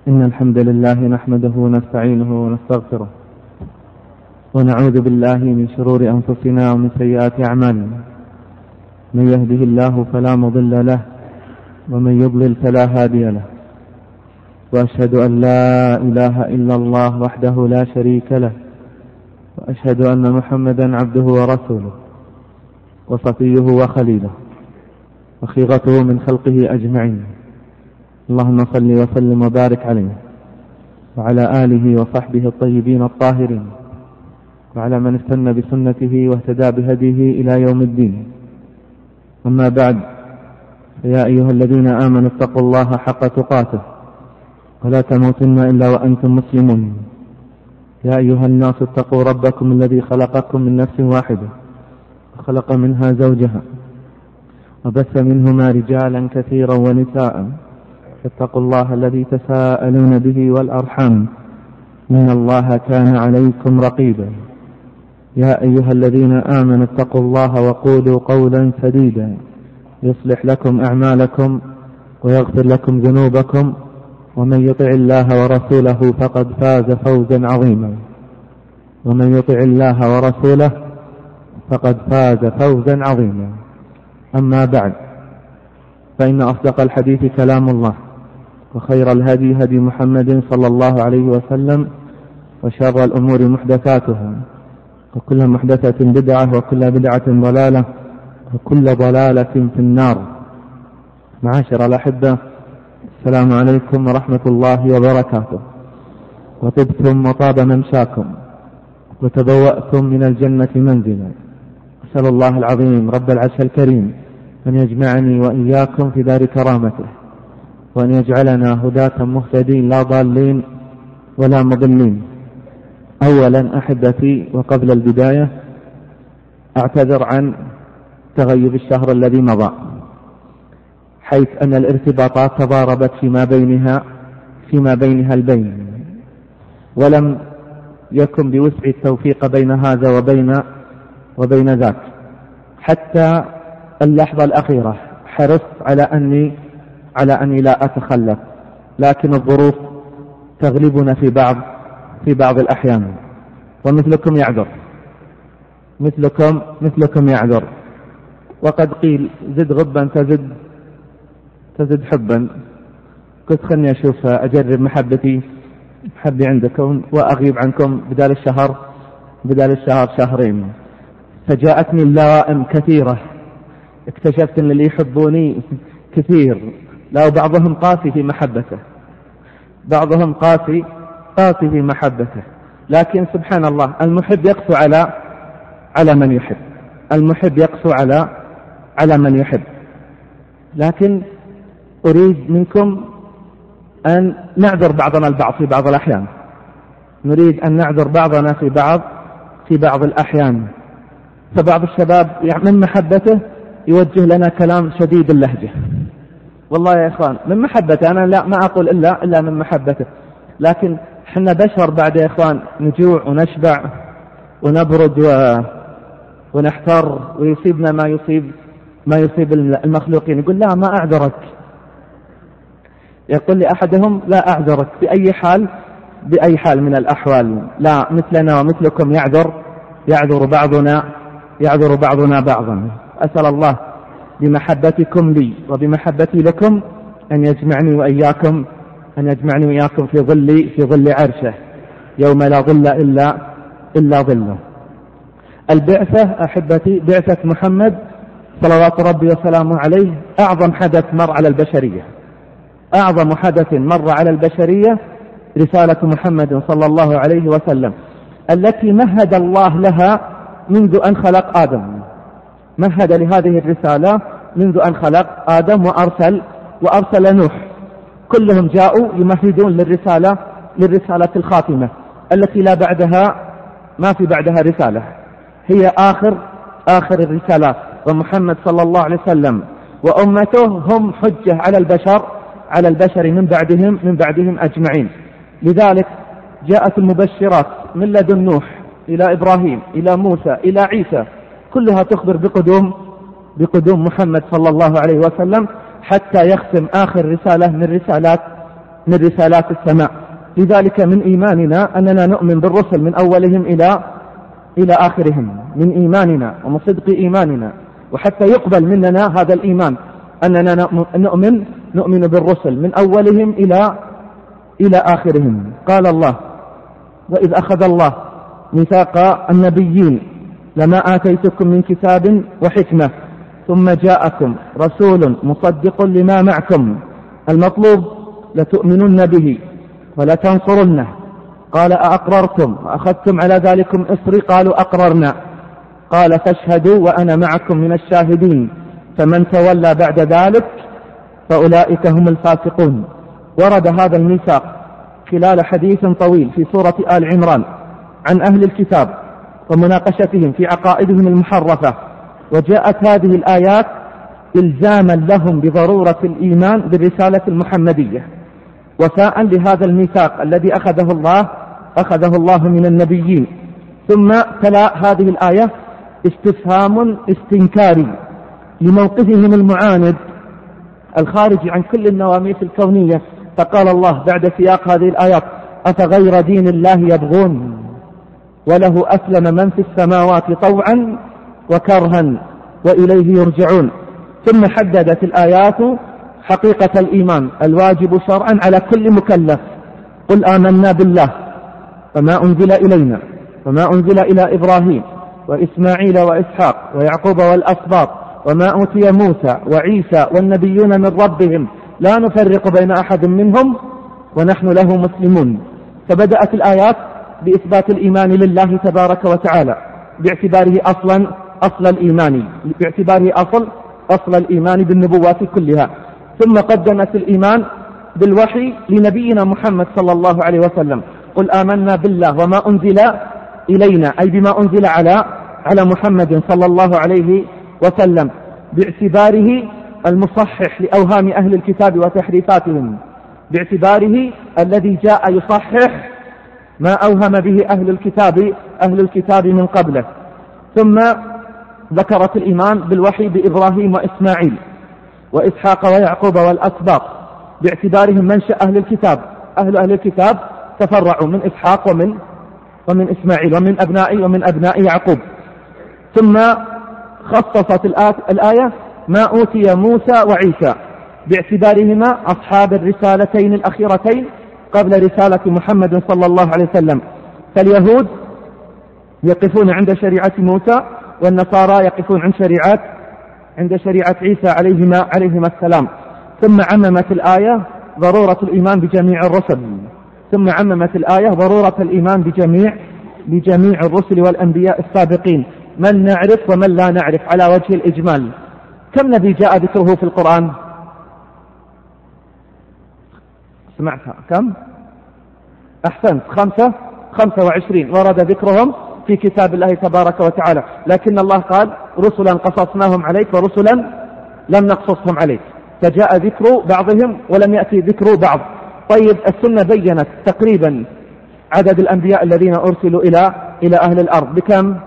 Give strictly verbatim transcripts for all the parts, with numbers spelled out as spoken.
إن الحمد لله نحمده ونستعينه ونستغفره ونعوذ بالله من شرور أنفسنا ومن سيئات أعمالنا. من يهده الله فلا مضل له ومن يضلل فلا هادي له، وأشهد أن لا إله إلا الله وحده لا شريك له، وأشهد أن محمدا عبده ورسوله وصفيه وخليله وخيرته من خلقه أجمعين. اللهم صل وسلم وبارك عليه وعلى آله وصحبه الطيبين الطاهرين وعلى من استنى بسنته واهتدى بهديه إلى يوم الدين. أما بعد، فيا أيها الذين آمنوا اتقوا الله حق تقاته ولا تموتن إلا وأنتم مسلمون. يا أيها الناس اتقوا ربكم الذي خلقكم من نفس واحدة وخلق منها زوجها وبث منهما رجالا كثيرا ونساء، فاتقوا الله الذي تساءلون به والأرحام إن الله كان عليكم رقيبا. يا أيها الذين آمنوا اتقوا الله وقولوا قولا سديدا يصلح لكم أعمالكم ويغفر لكم ذنوبكم، ومن يطع الله ورسوله فقد فاز فوزا عظيما. ومن يطع الله ورسوله فقد فاز فوزا عظيما. أما بعد، فإن أصدق الحديث كلام الله، وخير الهدي هدي محمد صلى الله عليه وسلم، وشر الأمور محدثاتها، وكل محدثة بدعة، وكل بدعة ضلالة، وكل ضلالة في النار. معاشر الأحبة، السلام عليكم ورحمة الله وبركاته. وطبتم وطاب ممشاكم وتبوأتم من الجنة منزلا. أسأل الله العظيم رب العرش الكريم أن يجمعني وإياكم في دار كرامته، وأن يجعلنا هداة مهتدين لا ضالين ولا مضلين. أولا أحبتي، وقبل البداية أعتذر عن تغيب الشهر الذي مضى، حيث أن الارتباطات تضاربت فيما بينها فيما بينها البين، ولم يكن بوسع التوفيق بين هذا وبين وبين ذاك. حتى اللحظة الأخيرة حرصت على أني على أني لا أتخلف، لكن الظروف تغلبنا في بعض في بعض الأحيان، ومثلكم يعذر مثلكم مثلكم يعذر. وقد قيل: زد غبا تزد تزد حبا. كنت خلني أشوف أجرب محبتي محبي عندكم وأغيب عنكم بدال الشهر بدال الشهر شهرين. فجاءتني اللوائم كثيرة، اكتشفت أن اللي يحبوني كثير، لا بعضهم قاسي في محبته بعضهم قاسي قاسي في محبته لكن سبحان الله، المحب يقسو على على من يحب المحب يقسو على على من يحب. لكن أريد منكم أن نعذر بعضنا البعض في بعض الأحيان نريد أن نعذر بعضنا في بعض في بعض الأحيان. فبعض الشباب من محبته يوجه لنا كلام شديد اللهجة. والله يا إخوان، من محبته، أنا لا ما أقول إلا إلا من محبته، لكن حنا بشر بعد يا إخوان، نجوع ونشبع ونبرد و... ونحتر، ويصيبنا ما يصيب ما يصيب المخلوقين. يقول: لا، ما أعذرك. يقول لي أحدهم: لا أعذرك بأي حال بأي حال من الأحوال. لا، مثلنا ومثلكم يعذر يعذر بعضنا يعذر بعضنا بعضا. أسأل الله بمحبتكم لي وبمحبتي لكم أن يجمعني وإياكم أن يجمعني وإياكم في ظل في ظل عرشه يوم لا ظل إلا إلا ظله. البعثة أحبتي، بعثة محمد صلوات ربي وسلامه عليه، أعظم حدث مر على البشرية أعظم حدث مر على البشرية رسالة محمد صلى الله عليه وسلم، التي مهد الله لها منذ أن خلق آدم. مهد لهذه الرسالة منذ أن خلق آدم وأرسل وأرسل نوح. كلهم جاءوا يمهدون للرسالة للرسالة الخاتمة التي لا بعدها ما في بعدها رسالة، هي آخر آخر الرسالات. ومحمد صلى الله عليه وسلم وأمته هم حجة على البشر على البشر من بعدهم من بعدهم أجمعين. لذلك جاءت المبشرات من لدن نوح إلى إبراهيم إلى موسى إلى عيسى، كلها تخبر بقدوم بقدوم محمد صلى الله عليه وسلم، حتى يختم آخر رسالة من رسالات من رسالات السماء. لذلك من إيماننا أننا نؤمن بالرسل من أولهم إلى إلى آخرهم، من إيماننا ومن صدق إيماننا، وحتى يقبل مننا هذا الإيمان أننا نؤمن نؤمن بالرسل من أولهم إلى إلى آخرهم. قال الله: وإذ أخذ الله ميثاق النبيين لما آتيتكم من كتاب وحكمة ثم جاءكم رسول مصدق لما معكم. المطلوب: لتؤمنن به ولتنصرنه. قال: أأقررتم وأخذتم على ذلكم إصري؟ قالوا: أقررنا. قال: فاشهدوا وأنا معكم من الشاهدين. فمن تولى بعد ذلك فأولئك هم الفاسقون. ورد هذا الميثاق خلال حديث طويل في سورة آل عمران عن أهل الكتاب ومناقشتهم في عقائدهم المحرفة، وجاءت هذه الآيات إلزاما لهم بضرورة الإيمان بالرسالة المحمدية، وفاء لهذا الميثاق الذي أخذه الله أخذه الله من النبيين. ثم تلا هذه الآية استفهام استنكاري لموقفهم المعاند الخارج عن كل النواميس الكونية. فقال الله بعد سياق هذه الآيات: أفغير دين الله يبغون وله أسلم من في السماوات طوعا وكرها وإليه يرجعون. ثم حددت الآيات حقيقة الإيمان الواجب شرعا على كل مكلف. قل آمنا بالله وما أنزل إلينا وما أنزل إلى إبراهيم وإسماعيل وإسحاق ويعقوب والأسباط وما أوتي موسى وعيسى والنبيون من ربهم لا نفرق بين أحد منهم ونحن له مسلمون. فبدأت الآيات بإثبات الإيمان لله تبارك وتعالى باعتباره أصلا أصل الإيمان باعتباره أصل أصل الإيمان بالنبوات كلها. ثم قدمت الإيمان بالوحي لنبينا محمد صلى الله عليه وسلم: قل آمنا بالله وما أنزل إلينا، أي بما أنزل على على محمد صلى الله عليه وسلم، باعتباره المصحح لأوهام أهل الكتاب وتحريفاتهم، باعتباره الذي جاء يصحح ما أوهم به أهل الكتاب أهل الكتاب من قبله. ثم ذكرت الإيمان بالوحي بإبراهيم وإسماعيل وإسحاق ويعقوب والأسباط باعتبارهم منشأ أهل الكتاب. أهل أهل الكتاب تفرعوا من إسحاق ومن ومن إسماعيل ومن أبناء ومن أبناء يعقوب. ثم خصصت الآية ما أوتي موسى وعيسى باعتبارهما أصحاب الرسالتين الأخيرتين قبل رسالة محمد صلى الله عليه وسلم. فاليهود يقفون عند شريعة موسى، والنصارى يقفون عند شريعة عند شريعة عيسى عليهما عليهما السلام. ثم عممت الآية ضرورة الإيمان بجميع الرسل ثم عممت الآية ضرورة الإيمان بجميع بجميع الرسل والأنبياء السابقين، من نعرف ومن لا نعرف على وجه الإجمال. كم نبي جاء ذكره في القرآن؟ سمعتها كم؟ أحسنت، خمسة خمسة وعشرين ورد ذكرهم في كتاب الله تبارك وتعالى. لكن الله قال: رسلا قصصناهم عليك ورسلا لم نقصصهم عليك، فجاء ذكر بعضهم ولم يأتي ذكر بعض. طيب، السنة بيّنت تقريبا عدد الأنبياء الذين أرسلوا إلى إلى أهل الأرض بكم؟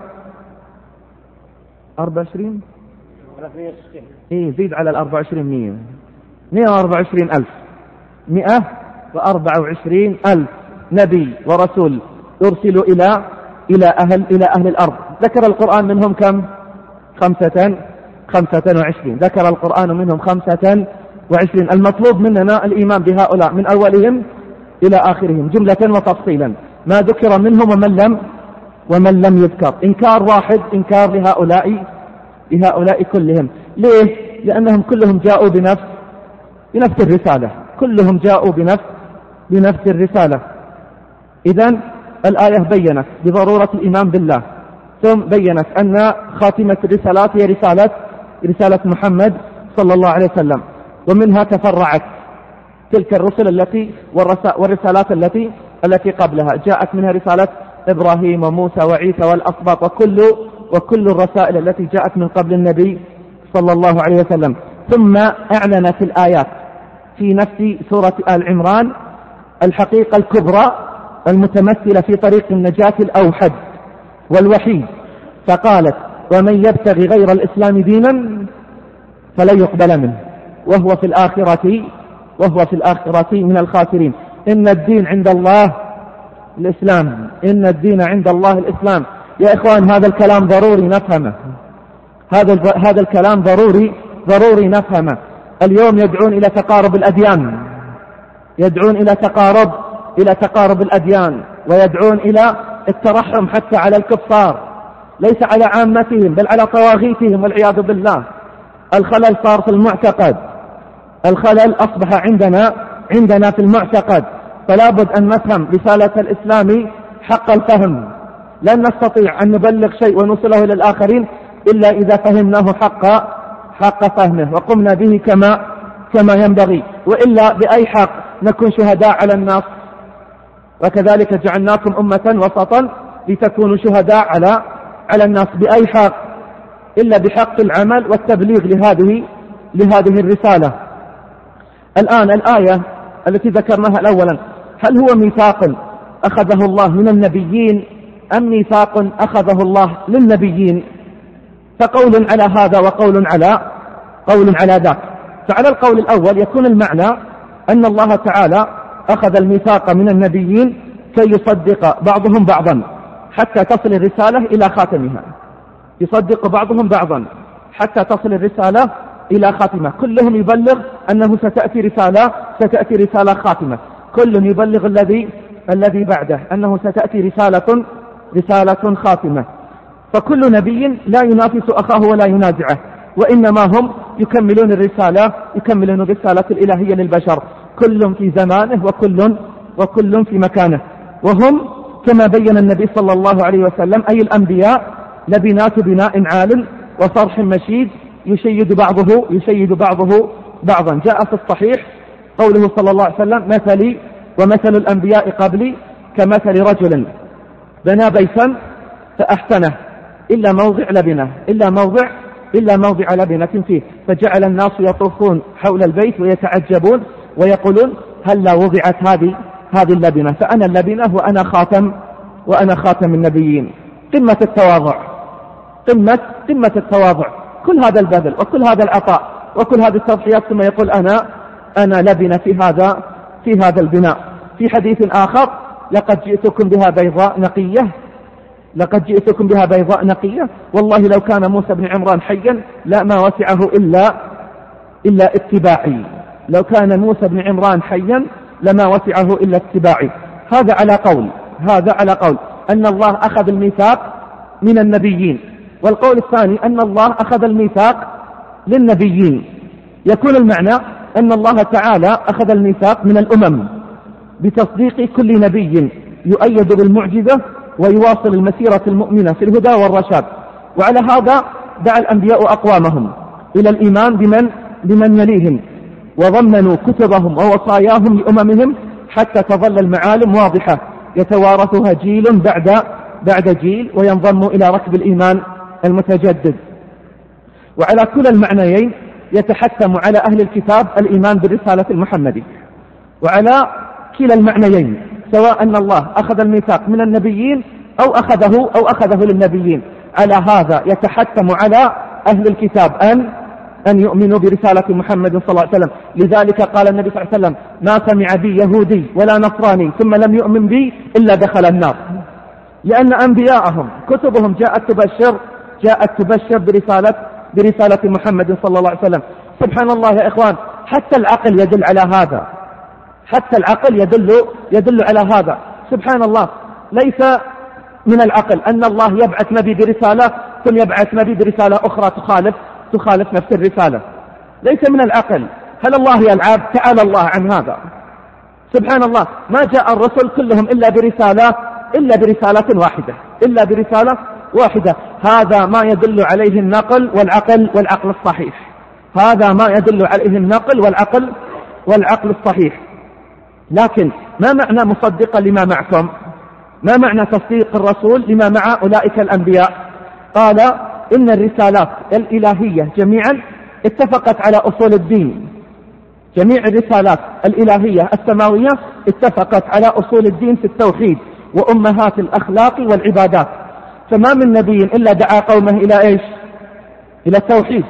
أربعة وعشرين؟ إيه، زيد على الأربعة وعشرين مية مئة وأربعة وعشرين ألف مئة وأربعة وعشرين ألف نبي ورسول أرسلوا إلى إلى أهل إلى أهل الأرض. ذكر القرآن منهم كم؟ خمسة خمسة وعشرين. ذكر القرآن منهم خمسة وعشرين. المطلوب مننا الإيمان بهؤلاء من أولهم إلى آخرهم جملة وتفصيلا، ما ذكر منهم ومن لم ومن لم يذكر. إنكار واحد، إنكار لهؤلاء لهؤلاء كلهم. ليه؟ لأنهم كلهم جاءوا بنفس بنفس الرسالة، كلهم جاءوا بنفس بنفس الرسالة. إذن الآية بيّنت بضرورة الإيمان بالله، ثم بيّنت أن خاتمة الرسالات هي رسالة رسالة محمد صلى الله عليه وسلم، ومنها تفرعت تلك الرسل التي والرسالات التي التي قبلها. جاءت منها رسالة إبراهيم وموسى وعيسى والأسباط وكل وكل الرسائل التي جاءت من قبل النبي صلى الله عليه وسلم. ثم أعلنت الآيات في نفس سورة آل عمران الحقيقة الكبرى المتمثلة في طريق النجاة الأوحد والوحيد، فقالت: ومن يبتغي غير الإسلام دينا فلن يقبل منه وهو في الآخرة وهو في الآخرة من الخاسرين. إن الدين عند الله الإسلام، إن الدين عند الله الإسلام. يا إخوان هذا الكلام ضروري نفهمه، هذا هذا الكلام ضروري ضروري نفهمه. اليوم يدعون إلى تقارب الأديان، يدعون إلى تقارب إلى تقارب الأديان، ويدعون إلى الترحم حتى على الكفار، ليس على عامتهم بل على طواغيتهم والعياذ بالله. الخلل صار في المعتقد، الخلل أصبح عندنا عندنا في المعتقد، فلا بد أن نفهم رسالة الإسلام حق الفهم. لن نستطيع أن نبلغ شيء ونوصله إلى الآخرين إلا إذا فهمناه حق حق فهمه وقمنا به كما كما ينبغي، وإلا بأي حق نكون شهداء على الناس؟ وكذلك جعلناكم أمة وسطا لتكونوا شهداء على على الناس. بأي حق إلا بحق العمل والتبليغ لهذه لهذه الرسالة. الآن الآية التي ذكرناها الأولا، هل هو ميثاق أخذه الله من النبيين أم ميثاق أخذه الله للنبيين؟ فقول على هذا وقول على قول على ذاك. فعلى القول الأول يكون المعنى أن الله تعالى أخذ الميثاق من النبيين كي يصدق بعضهم بعضا حتى تصل الرسالة إلى خاتمها، يصدق بعضهم بعضا حتى تصل الرسالة إلى خاتمة. كلهم يبلغ أنه ستأتي رسالة ستأتي رسالة خاتمة، كل يبلغ الذي الذي بعده أنه ستأتي رسالة رسالة خاتمة. فكل نبي لا ينافس أخاه ولا ينازعه، وإنما هم يكملون الرسالة يكملون الرسالة الإلهية للبشر، كل في زمانه وكل وكل في مكانه. وهم كما بين النبي صلى الله عليه وسلم أي الأنبياء لبنات بناء عال وصرح مشيد يشيد بعضه يشيد بعضه بعضا. جاء في الصحيح قوله صلى الله عليه وسلم: مثلي ومثل الأنبياء قبلي كمثل رجل بنى بيتا فأحسنه إلا موضع لبنة إلا موضع إلا موضع لبنة فيه، فجعل الناس يطوفون حول البيت ويتعجبون ويقولون: هل لا وضعت هذه هذه اللبنة؟ فأنا اللبنة وأنا خاتم وأنا خاتم النبيين. قمة التواضع، قمة قمة التواضع. كل هذا البذل وكل هذا العطاء وكل هذه التضحيات ثم يقول: أنا أنا لبنة في هذا في هذا البناء. في حديث آخر: لقد جئتكم بها بيضاء نقية لقد جئتكم بها بيضاء نقية والله لو كان موسى بن عمران حيا لا ما وسعه إلا إلا اتباعي. لو كان موسى بن عمران حيا لما وسعه إلا اتباعي. هذا على قول هذا على قول أن الله أخذ الميثاق من النبيين، والقول الثاني أن الله أخذ الميثاق للنبيين. يكون المعنى أن الله تعالى أخذ الميثاق من الأمم بتصديق كل نبي يؤيد بالمعجزة ويواصل المسيرة المؤمنة في الهدى والرشاد. وعلى هذا دعا الأنبياء أقوامهم إلى الإيمان بمن بمن يليهم، وضمنوا كتبهم ووصاياهم لأممهم حتى تظل المعالم واضحة يتوارثها جيل بعد بعد جيل وينضم إلى ركب الإيمان المتجدد. وعلى كل المعنيين يتحتم على أهل الكتاب الإيمان بالرسالة المحمدية. وعلى كلا المعنيين سواء أن الله أخذ الميثاق من النبيين أو أخذه أو أخذه للنبيين، على هذا يتحتم على أهل الكتاب أن أن يؤمنوا برسالة محمد صلى الله عليه وسلم. لذلك قال النبي صلى الله عليه وسلم: ما سمع بي يهودي ولا نصراني ثم لم يؤمن بي إلا دخل النار. لأن أنبياءهم كتبهم جاءت تبشر جاءت تبشر برسالة برسالة محمد صلى الله عليه وسلم. سبحان الله يا إخوان، حتى العقل يدل على هذا، حتى العقل يدل يدل على هذا. سبحان الله، ليس من العقل أن الله يبعث نبي برسالة ثم يبعث نبي برسالة أخرى تخالف تخالف نفس الرسالة. ليس من العقل. هل الله يلعب؟ تعالى الله عن هذا. سبحان الله، ما جاء الرسل كلهم إلا برسالة إلا برسالة واحدة إلا برسالة واحدة. هذا ما يدل عليه النقل والعقل والعقل الصحيح. هذا ما يدل عليه النقل والعقل والعقل الصحيح. لكن ما معنى مصدقا لما معكم؟ ما معنى تصديق الرسول لما مع أولئك الأنبياء؟ قال: إن الرسالات الإلهية جميعا اتفقت على أصول الدين. جميع الرسالات الإلهية السماوية اتفقت على أصول الدين في التوحيد وأمهات الأخلاق والعبادات. فما من نبي إلا دعا قومه إلى إيش؟ إلى التوحيد.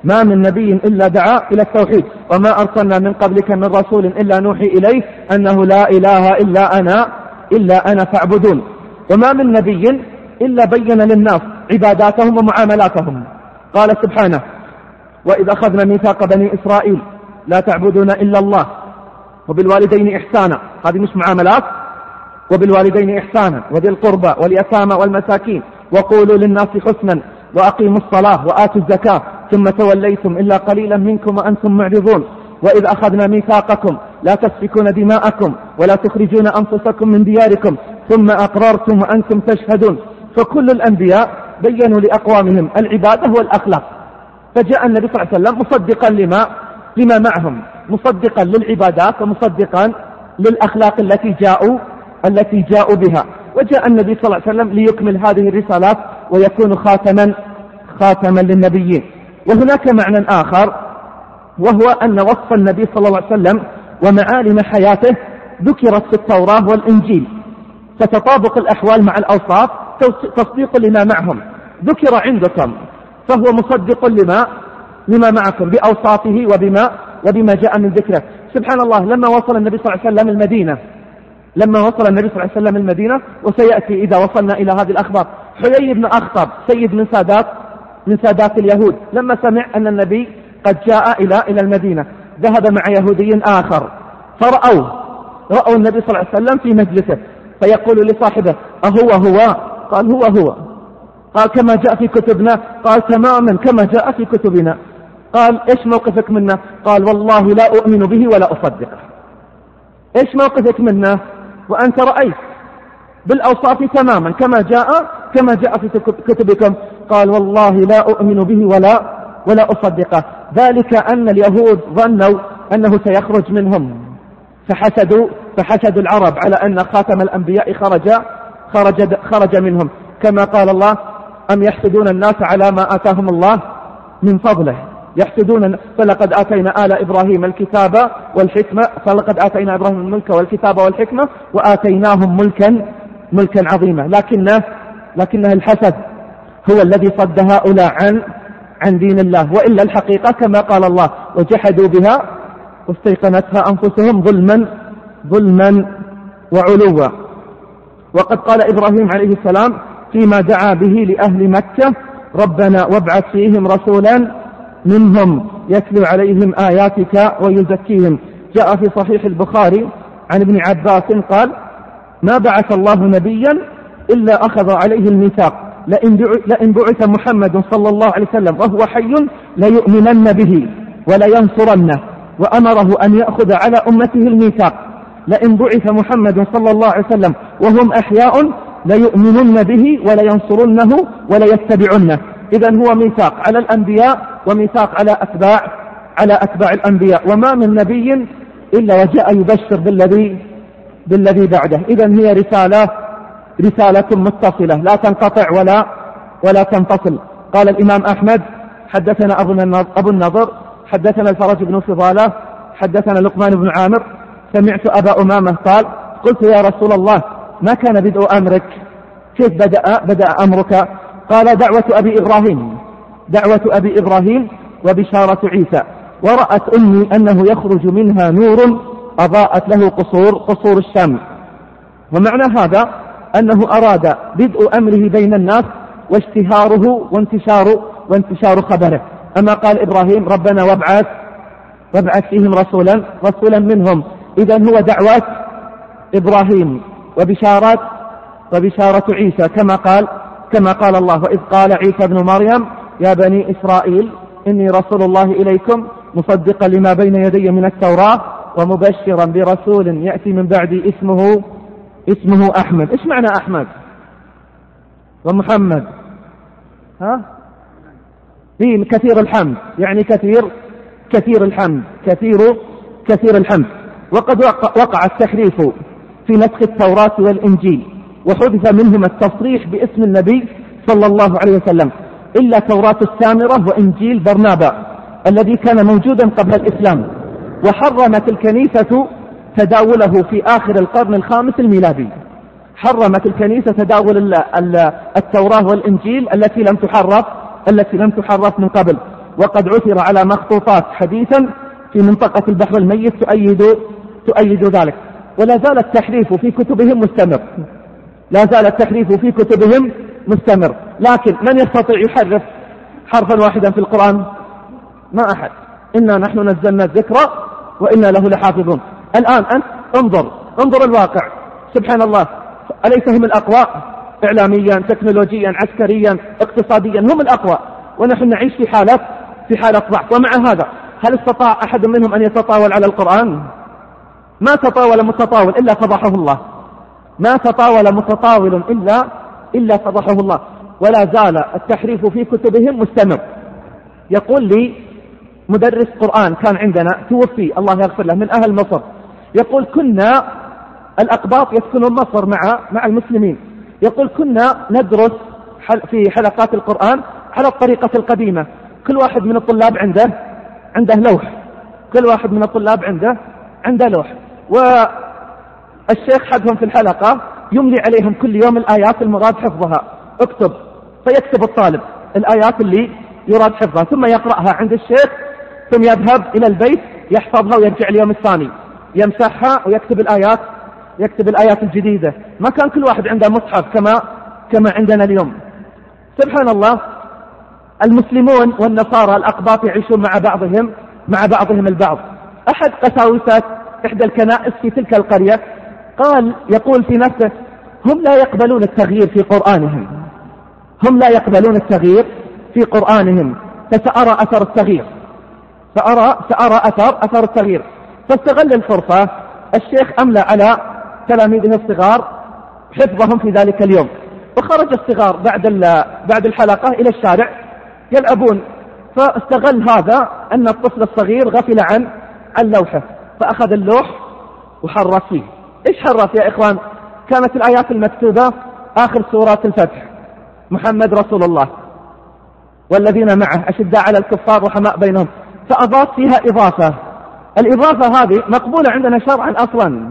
ما من نبي إلا دعا إلى التوحيد، وما أرسلنا من قبلك من رسول إلا نوحي إليه أنه لا إله إلا أنا إلا أنا فاعبدون. وما من نبي إلا بين للناس عباداتهم ومعاملاتهم. قال سبحانه: وإذا أخذنا ميثاق بني إسرائيل لا تعبدون إلا الله وبالوالدين إحسانا، هذه مش معاملات، وبالوالدين إحسانا وذي القربى واليتامى والمساكين وقولوا للناس حسنا وأقيموا الصلاة وآتوا الزكاة ثم توليتم إلا قليلا منكم وأنتم معرضون. وإذا أخذنا ميثاقكم لا تسفكون دماءكم ولا تخرجون أنفسكم من دياركم ثم أقررتم وأنتم تشهدون. فكل الأنبياء بيّنوا لأقوامهم العبادة والأخلاق، فجاء النبي صلى الله عليه وسلم مصدقا لما لما معهم، مصدقا للعبادات ومصدقا للأخلاق التي جاءوا التي جاءوا بها. وجاء النبي صلى الله عليه وسلم ليكمل هذه الرسالات ويكون خاتما خاتما للنبيين. وهناك معنى آخر، وهو أن وصف النبي صلى الله عليه وسلم ومعالم حياته ذكرت في التوراة والإنجيل، فتطابق الأحوال مع الأوصاف تصديق لما معهم. ذكر عندكم فهو مصدق لما لما معكم بأوصافه وبما وبما جاء من ذكره. سبحان الله، لما وصل النبي صلى الله عليه وسلم المدينة لما وصل النبي صلى الله عليه وسلم المدينة وسيأتي إذا وصلنا إلى هذه الأخبار، حيي بن أخطب سيد من سادات من سادات اليهود لما سمع أن النبي قد جاء إلى إلى المدينة ذهب مع يهودي آخر، فرأوه رأوا النبي صلى الله عليه وسلم في مجلسه، فيقول لصاحبه: أهو هو؟ قال: هو هو. قال: كما جاء في كتبنا؟ قال: تماما كما جاء في كتبنا. قال: إيش موقفك منه؟ قال: والله لا أؤمن به ولا أصدقه. إيش موقفك منه وأنت رأيت بالأوصاف تماما كما جاء كما جاء في كتبكم؟ قال: والله لا أؤمن به ولا ولا أصدقه. ذلك أن اليهود ظنوا أنه سيخرج منهم، فحسدوا فحسدوا العرب على أن خاتم الأنبياء خرج خرج خرج منهم، كما قال الله: أم يحسدون الناس على ما آتاهم الله من فضله. يحسدون فلقد آتينا آل إبراهيم الكتاب والحكمة فلقد آتينا إبراهيم الملك والكتاب والحكمة وآتيناهم ملكا ملكا عظيما. لكنه لكنه الحسد هو الذي صد هؤلاء عن عن دين الله. وإلا الحقيقة كما قال الله: وجحدوا بها واستيقنتها أنفسهم ظلما ظلما وعلوا. وقد قال إبراهيم عليه السلام فيما دعا به لأهل مكة: ربنا وابعث فيهم رسولا منهم يتلو عليهم آياتك ويزكيهم. جاء في صحيح البخاري عن ابن عباس قال: ما بعث الله نبيا إلا أخذ عليه الميثاق، لئن بعث محمد صلى الله عليه وسلم وهو حي ليؤمنن به ولا ينصرنه، وأمره أن يأخذ على أمته الميثاق. لئن بعث محمد صلى الله عليه وسلم وهم أحياء ليؤمنن به ولا ينصرنه ولا يتبعنه. إذن هو ميثاق على الأنبياء وميثاق على أتباع على أتباع الأنبياء. وما من نبي إلا وجاء يبشر بالذي بالذي بعده. إذن هي رسالة رسالة متصلة لا تنقطع ولا ولا تنفصل. قال الإمام أحمد: حدثنا أبو النضر حدثنا الفرج بن فضالة حدثنا لقمان بن عامر سمعت أبا أمامة قال: قلت يا رسول الله ما كان بدء أمرك؟ كيف بدأ بدأ أمرك؟ قال: دعوة أبي إبراهيم دعوة أبي إبراهيم وبشارة عيسى، ورأت أمي أنه يخرج منها نور أضاءت له قصور قصور الشام. ومعنى هذا أنه أراد بدء أمره بين الناس واشتهاره وانتشار وانتشار خبره. أما قال إبراهيم: ربنا وابعث وابعث فيهم رسولا رسولا منهم. إذن هو دعوة إبراهيم وبشارة وبشارة عيسى، كما قال كما قال الله: وإذ قال عيسى بن مريم يا بني إسرائيل إني رسول الله إليكم مصدقا لما بين يدي من التوراة ومبشرا برسول يأتي من بعدي اسمه اسمه أحمد. إيش معنى أحمد ومحمد؟ ها؟ دين كثير الحمد، يعني كثير كثير الحمد كثير كثير الحمد. وقد وقع التحريف في نسخ التوراة والإنجيل وحدث منهما التصريح باسم النبي صلى الله عليه وسلم، إلا توراة السامرة وإنجيل برنابا الذي كان موجودا قبل الإسلام. وحرمت الكنيسة تداوله في آخر القرن الخامس الميلادي. حرمت الكنيسة تداول التوراة والإنجيل التي لم تحرف التي لم تحرف من قبل. وقد عثر على مخطوطات حديثا في منطقة البحر الميت تؤيد, تؤيد ذلك. ولا زال التحريف في كتبهم مستمر، لا زال التحريف في كتبهم مستمر. لكن من يستطيع يحرف حرفا واحدا في القرآن؟ ما أحد. إنا نحن نزلنا الذكر وإنا له لحافظون. الآن أنت انظر انظر الواقع، سبحان الله، أليس هم الأقوى إعلاميا تكنولوجيا عسكريا اقتصاديا؟ هم الأقوى، ونحن نعيش في حالة في حالة ضعف. ومع هذا هل استطاع أحد منهم أن يتطاول على القرآن؟ ما تطاول متطاول إلا فضحه الله، ما تطاول متطاول إلا إلا فضحه الله. ولا زال التحريف في كتبهم مستمر. يقول لي مدرس قرآن كان عندنا توفي الله يغفر له من أهل مصر، يقول كنا الأقباط يسكنون مصر مع مع المسلمين، يقول كنا ندرس في حلقات القرآن على الطريقة القديمة، كل واحد من الطلاب عنده عنده لوح، كل واحد من الطلاب عنده عنده لوح، والشيخ حقهم في الحلقة يملي عليهم كل يوم الآيات المراد حفظها، اكتب، فيكتب الطالب الآيات اللي يراد حفظها ثم يقرأها عند الشيخ، ثم يذهب إلى البيت يحفظها ويرجع اليوم الثاني يمسحها ويكتب الآيات يكتب الآيات الجديدة. ما كان كل واحد عنده مصحف كما كما عندنا اليوم. سبحان الله، المسلمون والنصارى الأقباط يعيشون مع بعضهم مع بعضهم البعض. أحد قساوسة إحدى الكنائس في تلك القرية قال يقول في نفسه هم لا يقبلون التغيير في قرآنهم، هم لا يقبلون التغيير في قرآنهم، فسأرى أثر التغيير سأرى, سأرى أثر, أثر التغيير. فاستغل الفرصة الشيخ أملى على تلاميذه الصغار حفظهم في ذلك اليوم، وخرج الصغار بعد بعد الحلقة إلى الشارع يلعبون، فاستغل هذا أن الطفل الصغير غفل عن عن لوحه، فأخذ اللوح وحرف فيه. إيش حرف يا إخوان؟ كانت الآيات المكتوبة آخر سورة الفتح، محمد رسول الله والذين معه أشداء على الكفار رحماء بينهم، فأضاف فيها إضافة. الإضافة هذه مقبولة عندنا شرعا أصلا،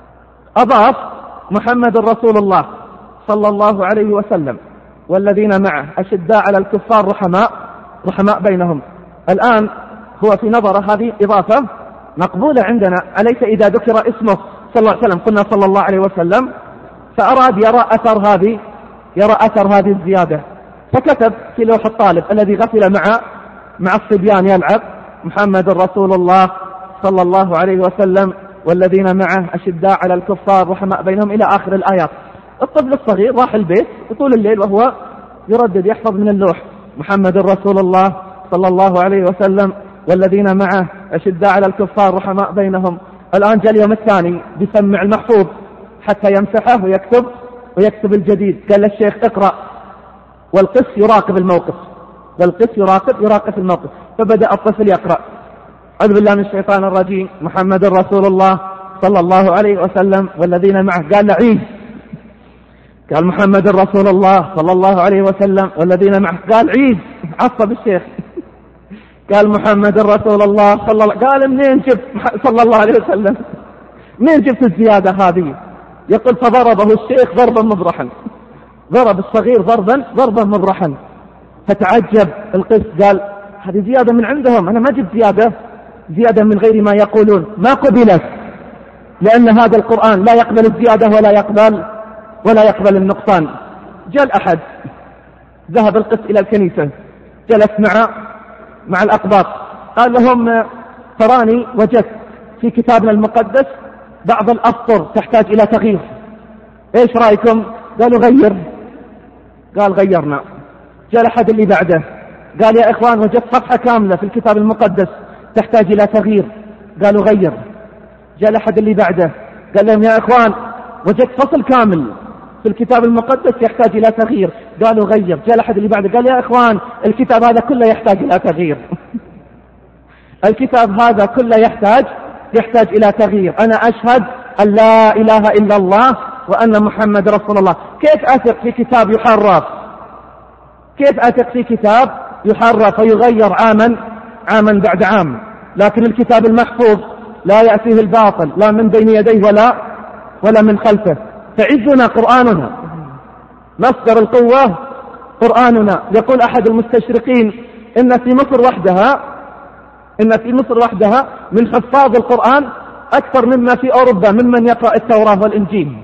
أضاف محمد رسول الله صلى الله عليه وسلم والذين معه أشداء على الكفار رحماء رحماء بينهم. الآن هو في نظر هذه إضافة مقبولة عندنا، أليس إذا ذكر اسمه صلى الله عليه وسلم قلنا صلى الله عليه وسلم؟ فأراد يرى أثر هذه يرى أثر هذه الزيادة، فكتب في لوح الطالب الذي غفل مع مع الصبيان يلعب محمد رسول الله صلى الله عليه وسلم والذين معه أشداء على الكفار رحماء بينهم إلى آخر الآيات. الطفل الصغير راح البيت طول الليل وهو يردد يحفظ من اللوح محمد رسول الله صلى الله عليه وسلم والذين معه أشداء على الكفار رحماء بينهم. الآن جاء اليوم الثاني بيسمع المحفوظ حتى يمسحه ويكتب ويكتب الجديد. قال للشيخ اقرأ، والقس يراقب الموقف، والقس يراقب يراقب الموقف. فبدأ الطفل يقرأ أعوذ بالله من الشيطان الرجيم محمد رسول الله صلى الله عليه وسلم والذين معه. قال عيد، قال محمد رسول الله صلى الله عليه وسلم والذين معه. قال عيد، عصب الشيخ. قال محمد رسول الله صلى الله. قال منين جبت صلى الله عليه وسلم؟ منين جبت الزيادة هذه؟ يقول فضربه الشيخ ضربا مبرحا، ضرب الصغير ضربا ضربا مبرحا. فتعجب القس، قال هذه زيادة من عندهم، أنا ما جبت زيادة زيادة من غير ما يقولون، ما قبلت، لأن هذا القرآن لا يقبل الزيادة ولا يقبل ولا يقبل النقصان. جاء الأحد ذهب القس إلى الكنيسة، جلس مع مع الأقباط، قال لهم تراني وجدت في كتابنا المقدس بعض الأسطر تحتاج إلى تغيير، إيش رأيكم؟ قالوا غير. قال غيرنا. جاء الأحد اللي بعده قال يا إخوان وجدت صفحة كاملة في الكتاب المقدس تحتاج إلى تغيير، قالوا غير. جاء الأحد اللي بعده قال لهم يا إخوان وجدت فصل كامل في الكتاب المقدس يحتاج إلى تغيير، قالوا غير. جاء الأحد اللي بعده قال يا إخوان الكتاب هذا كله يحتاج إلى تغيير. الكتاب هذا كله يحتاج يحتاج إلى تغيير. أنا أشهد أن لا إله إلا الله وأن محمد رسول الله. كيف أثق في كتاب يحرف؟ كيف أثق في كتاب يحرف ويغير عاما عاما بعد عام؟ لكن الكتاب المحفوظ لا يأتيه الباطل لا من بين يديه ولا ولا من خلفه. فعزنا قرآننا، مصدر القوة قرآننا. يقول أحد المستشرقين إن في مصر وحدها إن في مصر وحدها من حفاظ القرآن أكثر مما في أوروبا ممن يقرأ التوراة والإنجيل.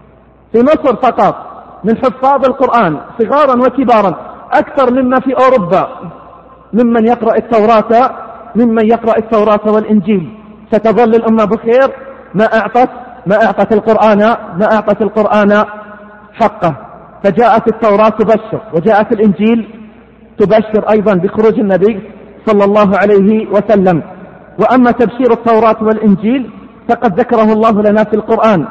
في مصر فقط من حفاظ القرآن صغارا وكبارا أكثر مما في أوروبا ممن يقرأ التوراة ممن يقرأ التوراة والإنجيل. ستظل الأمة بخير ما أعطت ما أعطت القرآن ما أعطت القرآن حقه. فجاءت التوراة تبشر وجاءت الإنجيل تبشر أيضا بخروج النبي صلى الله عليه وسلم. وأما تبشير التوراة والإنجيل فقد ذكره الله لنا في القرآن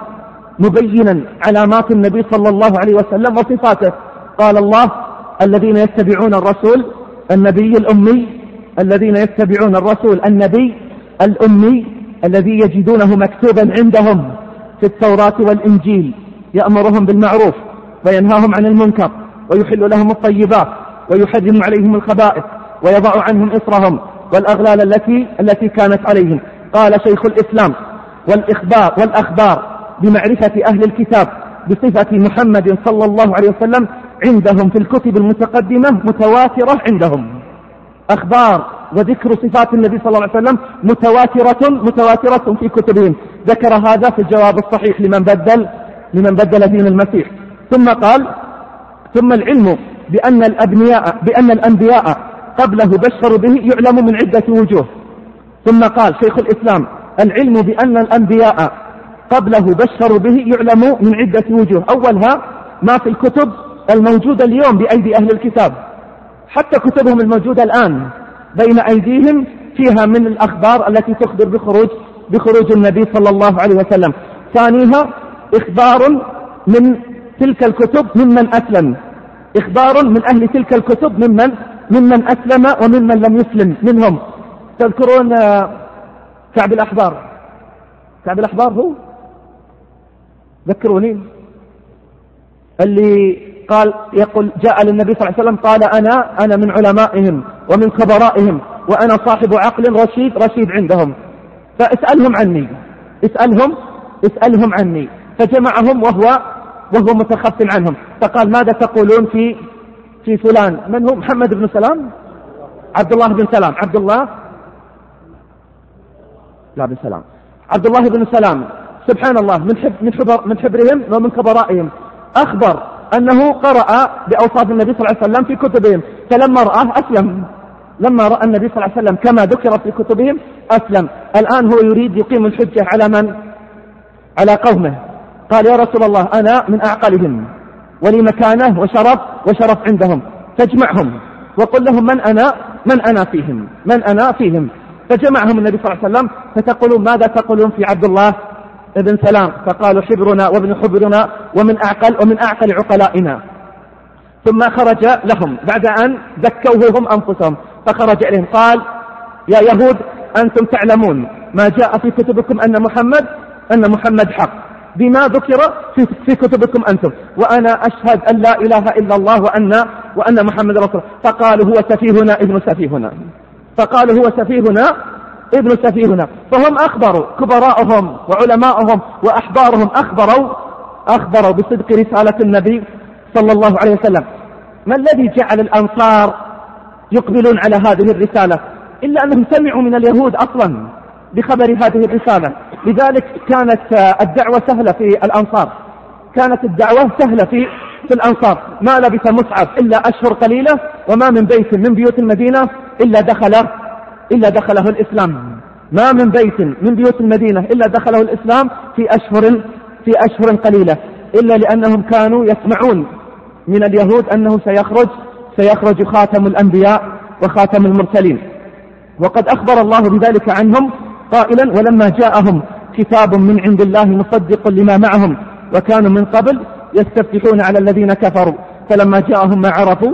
مبينا علامات النبي صلى الله عليه وسلم وصفاته. قال الله: الذين يتبعون الرسول النبي الأمي الذين يتبعون الرسول النبي الأمي الذي يجدونه مكتوبا عندهم في التوراة والإنجيل يأمرهم بالمعروف وينهاهم عن المنكر ويحل لهم الطيبات ويحرم عليهم الخبائث ويضع عنهم إصرهم والأغلال التي التي كانت عليهم. قال شيخ الإسلام: والإخبار والأخبار بمعرفة أهل الكتاب بصفة محمد صلى الله عليه وسلم عندهم في الكتب المتقدمة متواترة عندهم. أخبار وذكر صفات النبي صلى الله عليه وسلم متواترة متواترة في كتبهم. ذكر هذا في الجواب الصحيح لمن بدل لمن بدل دين المسيح. ثم قال: ثم العلم بأن الأبنياء بأن الأنبياء قبله بشروا به يعلم من عدة وجوه. ثم قال شيخ الإسلام: العلم بأن الأنبياء قبله بشروا به يعلم من عدة وجوه. أولها ما في الكتب الموجودة اليوم بأيدي أهل الكتاب، حتى كتبهم الموجودة الآن بين أيديهم فيها من الأخبار التي تخبر بخروج بخروج النبي صلى الله عليه وسلم. ثانيها إخبار من تلك الكتب ممن أسلم، إخبار من أهل تلك الكتب ممن ممن أسلم وممن لم يسلم منهم. تذكرون كعب الأحبار؟ كعب الأحبار هو ذكروني اللي قال يقول جاء للنبي صلى الله عليه وسلم قال أنا أنا من علمائهم ومن كبرائهم وأنا صاحب عقل رشيد رشيد عندهم، فاسألهم عني اسألهم اسألهم عني. فجمعهم وهو وهو متخف عنهم، فقال: ماذا تقولون في في فلان؟ من هو؟ محمد بن سلام؟ عبد الله بن سلام عبد الله لا بن سلام عبد الله بن سلام سبحان الله من حب من حبر من حبرهم ومن كبرائهم. أخبر أنه قرأ بأوصاف النبي صلى الله عليه وسلم في كتبهم، فلما رآه أسلم. لما رأى النبي صلى الله عليه وسلم كما ذكر في كتبهم أسلم. الآن هو يريد يقيم الحجة على من؟ على قومه. قال: يا رسول الله أنا من أعقلهم ولي مكانه وشرف وشرف عندهم، فاجمعهم وقل لهم من أنا من أنا فيهم من أنا فيهم. فجمعهم النبي صلى الله عليه وسلم. فتقولون ماذا تقولون في عبد الله ابن سلام؟ فقالوا: حبرنا وابن حبرنا ومن أعقل ومن أعقل عقلائنا. ثم خرج لهم بعد أن ذكوه هم أنفسهم، فخرج إليهم قال: يا يهود أنتم تعلمون ما جاء في كتبكم أن محمد أن محمد حق بما ذكر في, في كتبكم أنتم، وأنا أشهد أن لا إله إلا الله وأن وأن محمد رسول الله. فقالوا: هو سفيهنا ابن سفيهنا فقالوا هو سفيهنا ابن سفيهنا. فهم أخبروا كبراءهم وعلماءهم وأحبارهم أخبروا أخبروا بصدق رسالة النبي صلى الله عليه وسلم. ما الذي جعل الأنصار يقبلون على هذه الرسالة إلا أنهم سمعوا من اليهود أصلا بخبر هذه الرسالة؟ لذلك كانت الدعوة سهلة في الأنصار كانت الدعوة سهلة في في الأنصار. ما لبث مصعب إلا أشهر قليلة وما من بيت من بيوت المدينة إلا دخله إلا دخله الإسلام. ما من بيت من بيوت المدينة إلا دخله الإسلام في أشهر في أشهر قليلة، إلا لأنهم كانوا يسمعون من اليهود أنه سيخرج سيخرج خاتم الأنبياء وخاتم المرسلين. وقد أخبر الله بذلك عنهم قائلا: ولما جاءهم كتاب من عند الله مصدق لما معهم وكانوا من قبل يستفتحون على الذين كفروا فلما جاءهم ما عرفوا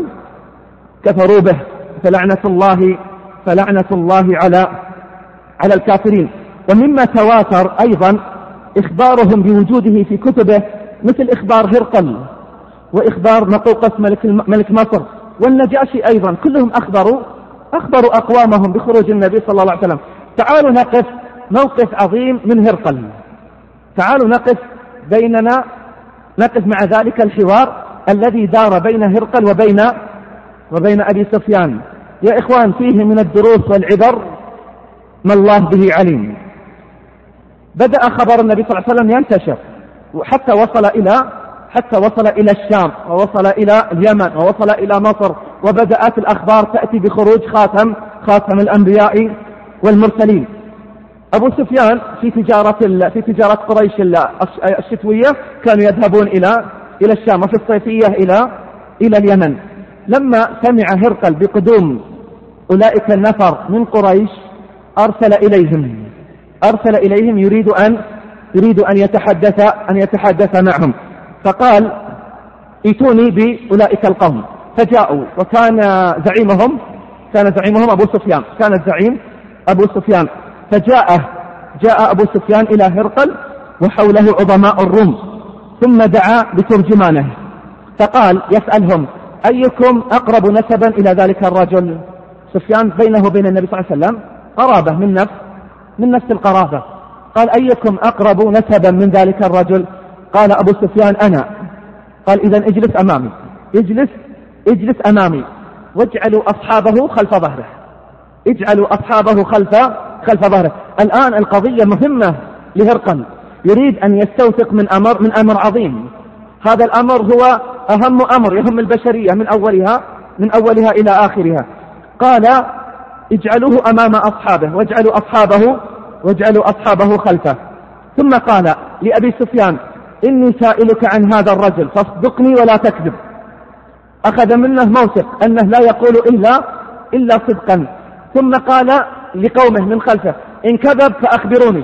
كفروا به فلعنة الله فلعنة الله على على الكافرين. ومما تواتر أيضا إخبارهم بوجوده في كتبه مثل إخبار هرقل وإخبار مقوقس ملك, ملك مصر والنجاشي أيضا، كلهم أخبروا أخبروا أقوامهم بخروج النبي صلى الله عليه وسلم. تعالوا نقف موقف عظيم من هرقل. تعالوا نقف بيننا نقف مع ذلك الحوار الذي دار بين هرقل وبين وبين أبي سفيان. يا إخوان فيه من الدروس والعبر ما الله به عليم. بدأ خبر النبي صلى الله عليه وسلم ينتشر حتى وصل إلى حتى وصل إلى الشام، ووصل إلى اليمن، ووصل إلى مصر، وبدأت الأخبار تأتي بخروج خاتم خاتم الأنبياء والمرسلين. أبو سفيان في تجارة في تجارة قريش الشتوية كانوا يذهبون إلى إلى الشام، وفي الصيفية إلى إلى اليمن. لما سمع هرقل بقدوم أولئك النفر من قريش أرسل إليهم أرسل إليهم يريد أن يريد أن يتحدث أن يتحدث معهم، فقال ائتوني بأولئك القوم. فجاءوا، وكان زعيمهم كان زعيمهم أبو سفيان كان الزعيم أبو سفيان. فجاء جاء أبو سفيان إلى هرقل وحوله عظماء الروم، ثم دعا بترجمانه فقال يسألهم أيكم أقرب نسبا إلى ذلك الرجل؟ سفيان بينه وبين النبي صلى الله عليه وسلم قرابة من نفس من نفس القرابة. قال أيكم أقرب نسبا من ذلك الرجل؟ قال أبو سفيان أنا. قال إذن اجلس أمامي اجلس اجلس أمامي واجعلوا أصحابه خلف ظهره اجعلوا أصحابه خلف خلف ظهره. الآن القضية مهمة لهرقل، يريد أن يستوثق من أمر من أمر عظيم. هذا الأمر هو أهم أمر يهم البشرية من أولها من أولها إلى آخرها. قال اجعلوه أمام أصحابه واجعلوا أصحابه واجعلوا أصحابه خلفه. ثم قال لأبي سفيان إني سائلك عن هذا الرجل فاصدقني ولا تكذب. أخذ منه موثق أنه لا يقول إلا إلا صدقا. ثم قال لقومه من خلفه إن كذب فأخبروني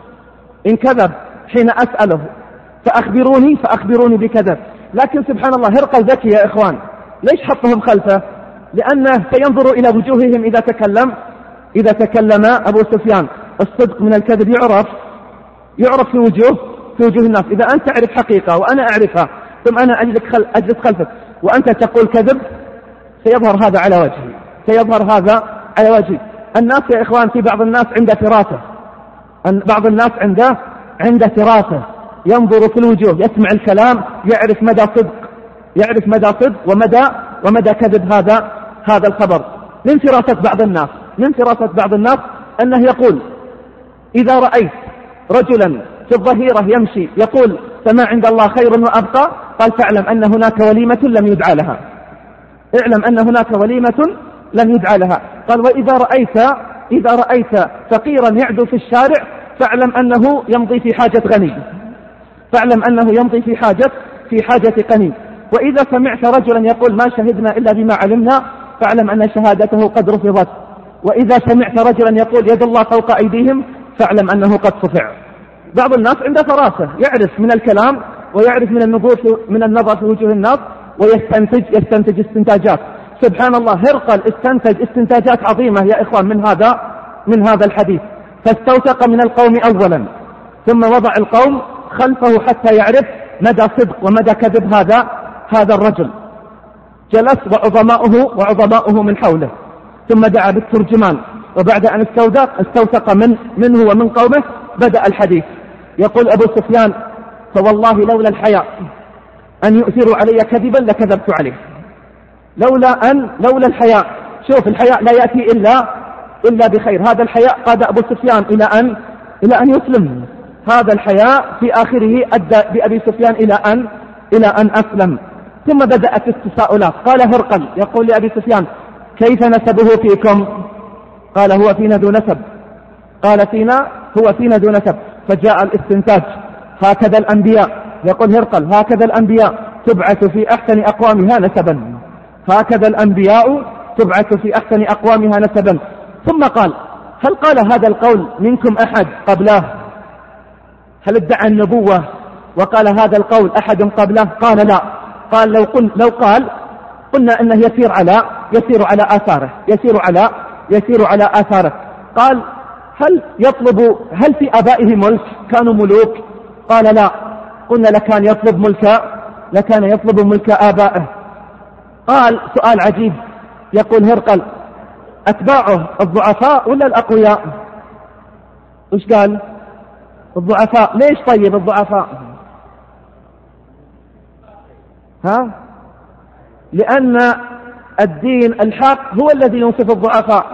إن كذب حين أسأله فأخبروني فأخبروني بكذب. لكن سبحان الله هرقل ذكي يا إخوان، ليش حطهم خلفه؟ لأنه سينظر إلى وجوههم إذا تكلم إذا تكلم أبو سفيان. الصدق من الكذب يعرف يعرف في وجوه في وجوه الناس. إذا أنت تعرف حقيقة وأنا أعرفها ثم أنا أجلس خلفك وأنت تقول كذب، سيظهر هذا على وجهي سيظهر هذا على وجهي. الناس يا إخوان في بعض الناس عنده فراسة بعض الناس عنده عنده فراسة ينظر في الوجوه، يسمع الكلام يعرف مدى صدق يعرف مدى صدق ومدى ومدى كذب هذا هذا الخبر. من فراسة بعض الناس من فراسة بعض الناس أنه يقول إذا رأيت رجلا في الظهيرة يمشي يقول فما عند الله خير وأبقى، قال فاعلم أن هناك وليمة لم يدعى لها اعلم أن هناك وليمة لم يدعى لها. قال وإذا رأيت إذا رأيت فقيرا يعدو في الشارع فاعلم أنه يمضي في حاجة غني فاعلم أنه يمضي في حاجة في حاجة غني. وإذا سمعت رجلا يقول ما شهدنا إلا بما علمنا فاعلم أن شهادته قد رفضت. وإذا سمعت رجلا يقول يد الله فوق أيديهم فاعلم أنه قد صفع. بعض الناس عنده فراسة يعرف من الكلام ويعرف من النظر من النظر في وجوه الناس ويستنتج يستنتج استنتاجات. سبحان الله هرقل استنتج استنتاجات عظيمة يا إخوان من هذا من هذا الحديث. فاستوثق من القوم أولا ثم وضع القوم خلفه حتى يعرف مدى صدق ومدى كذب هذا هذا الرجل. جلس وعظماؤه وعظماؤه من حوله ثم دعا بالترجمان. وبعد أن استوثق استوثق من منه ومن قومه بدأ الحديث. يقول أبو سفيان فوالله لولا الحياء أن يؤثروا علي كذبا لكذبت عليه. لولا أن لولا الحياء. شوف الحياء لا يأتي إلا إلا بخير. هذا الحياء قاد أبو سفيان إلى أن إلى أن يسلم. هذا الحياء في آخره أدى بأبي سفيان إلى أن إلى أن أسلم. ثم بدأت التساؤلات. قال هرقل يقول لأبي سفيان كيف نسبه فيكم؟ قال هو فينا ذو نسب. قال فينا هو فينا ذو نسب. فجاء الاستنتاج هكذا الأنبياء. يقول هرقل هكذا الأنبياء تبعث في أحسن أقوامها نسبا هكذا الأنبياء تبعث في أحسن أقوامها نسبا. ثم قال هل قال هذا القول منكم أحد قبله؟ هل ادعى النبوة وقال هذا القول أحد قبله؟ قال لا. قال لو قل لو قال قلنا أنه يسير على يسير على آثاره يسير على يسير على آثاره. قال هل يطلب هل في آبائه ملك كانوا ملوك؟ قال لا. قلنا لكان يطلب ملك لكان يطلب ملك آبائه. قال سؤال عجيب. يقول هرقل أتباعه الضعفاء ولا الأقوياء؟ وش قال؟ الضعفاء. ليش طيب الضعفاء؟ ها؟ لأن الدين الحق هو الذي ينصف الضعفاء،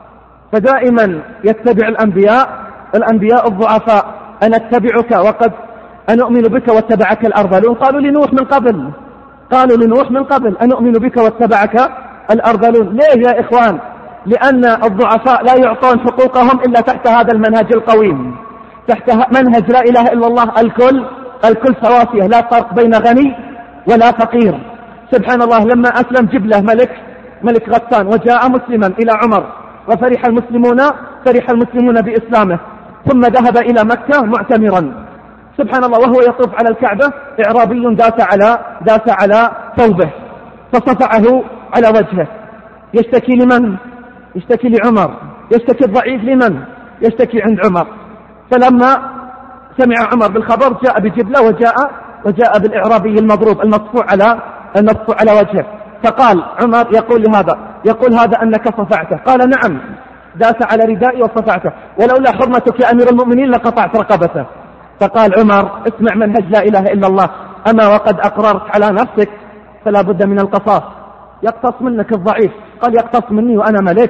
فدائما يتبع الأنبياء الأنبياء الضعفاء. أنا اتبعك وقد أنؤمن بك واتبعك الأرذلون. قالوا لنوح من قبل قالوا لنوح من قبل أنؤمن بك واتبعك الأرذلون. ليه يا إخوان؟ لأن الضعفاء لا يعطون حقوقهم إلا تحت هذا المنهج القويم، تحت منهج لا إله إلا الله. الكل الكل سواسية، لا فرق بين غني ولا فقير. سبحان الله، لما أسلم جبلة ملك ملك غسان وجاء مسلما إلى عمر وفرح المسلمون فرح المسلمون بإسلامه، ثم ذهب إلى مكة معتمرا. سبحان الله، وهو يطوف على الكعبة إعرابي داس على داس على ثوبه فصفعه على وجهه. يشتكي لمن؟ يشتكي لعمر. يشتكي الضعيف لمن؟ يشتكي عند عمر. فلما سمع عمر بالخبر جاء بجبلة وجاء وجاء بالإعرابي المضروب المصفوع على المصفوع على وجهه. فقال عمر يقول لهذا يقول هذا أنك صفعته. قال نعم، داس على ردائي وصفعته، ولولا حرمتك يا أمير المؤمنين لقطعت رقبته. فقال عمر اسمع منهج لا إله إلا الله، أما وقد أقررت على نفسك فلا بد من القصاص. يقتص منك الضعيف. قال يقتص مني وأنا ملك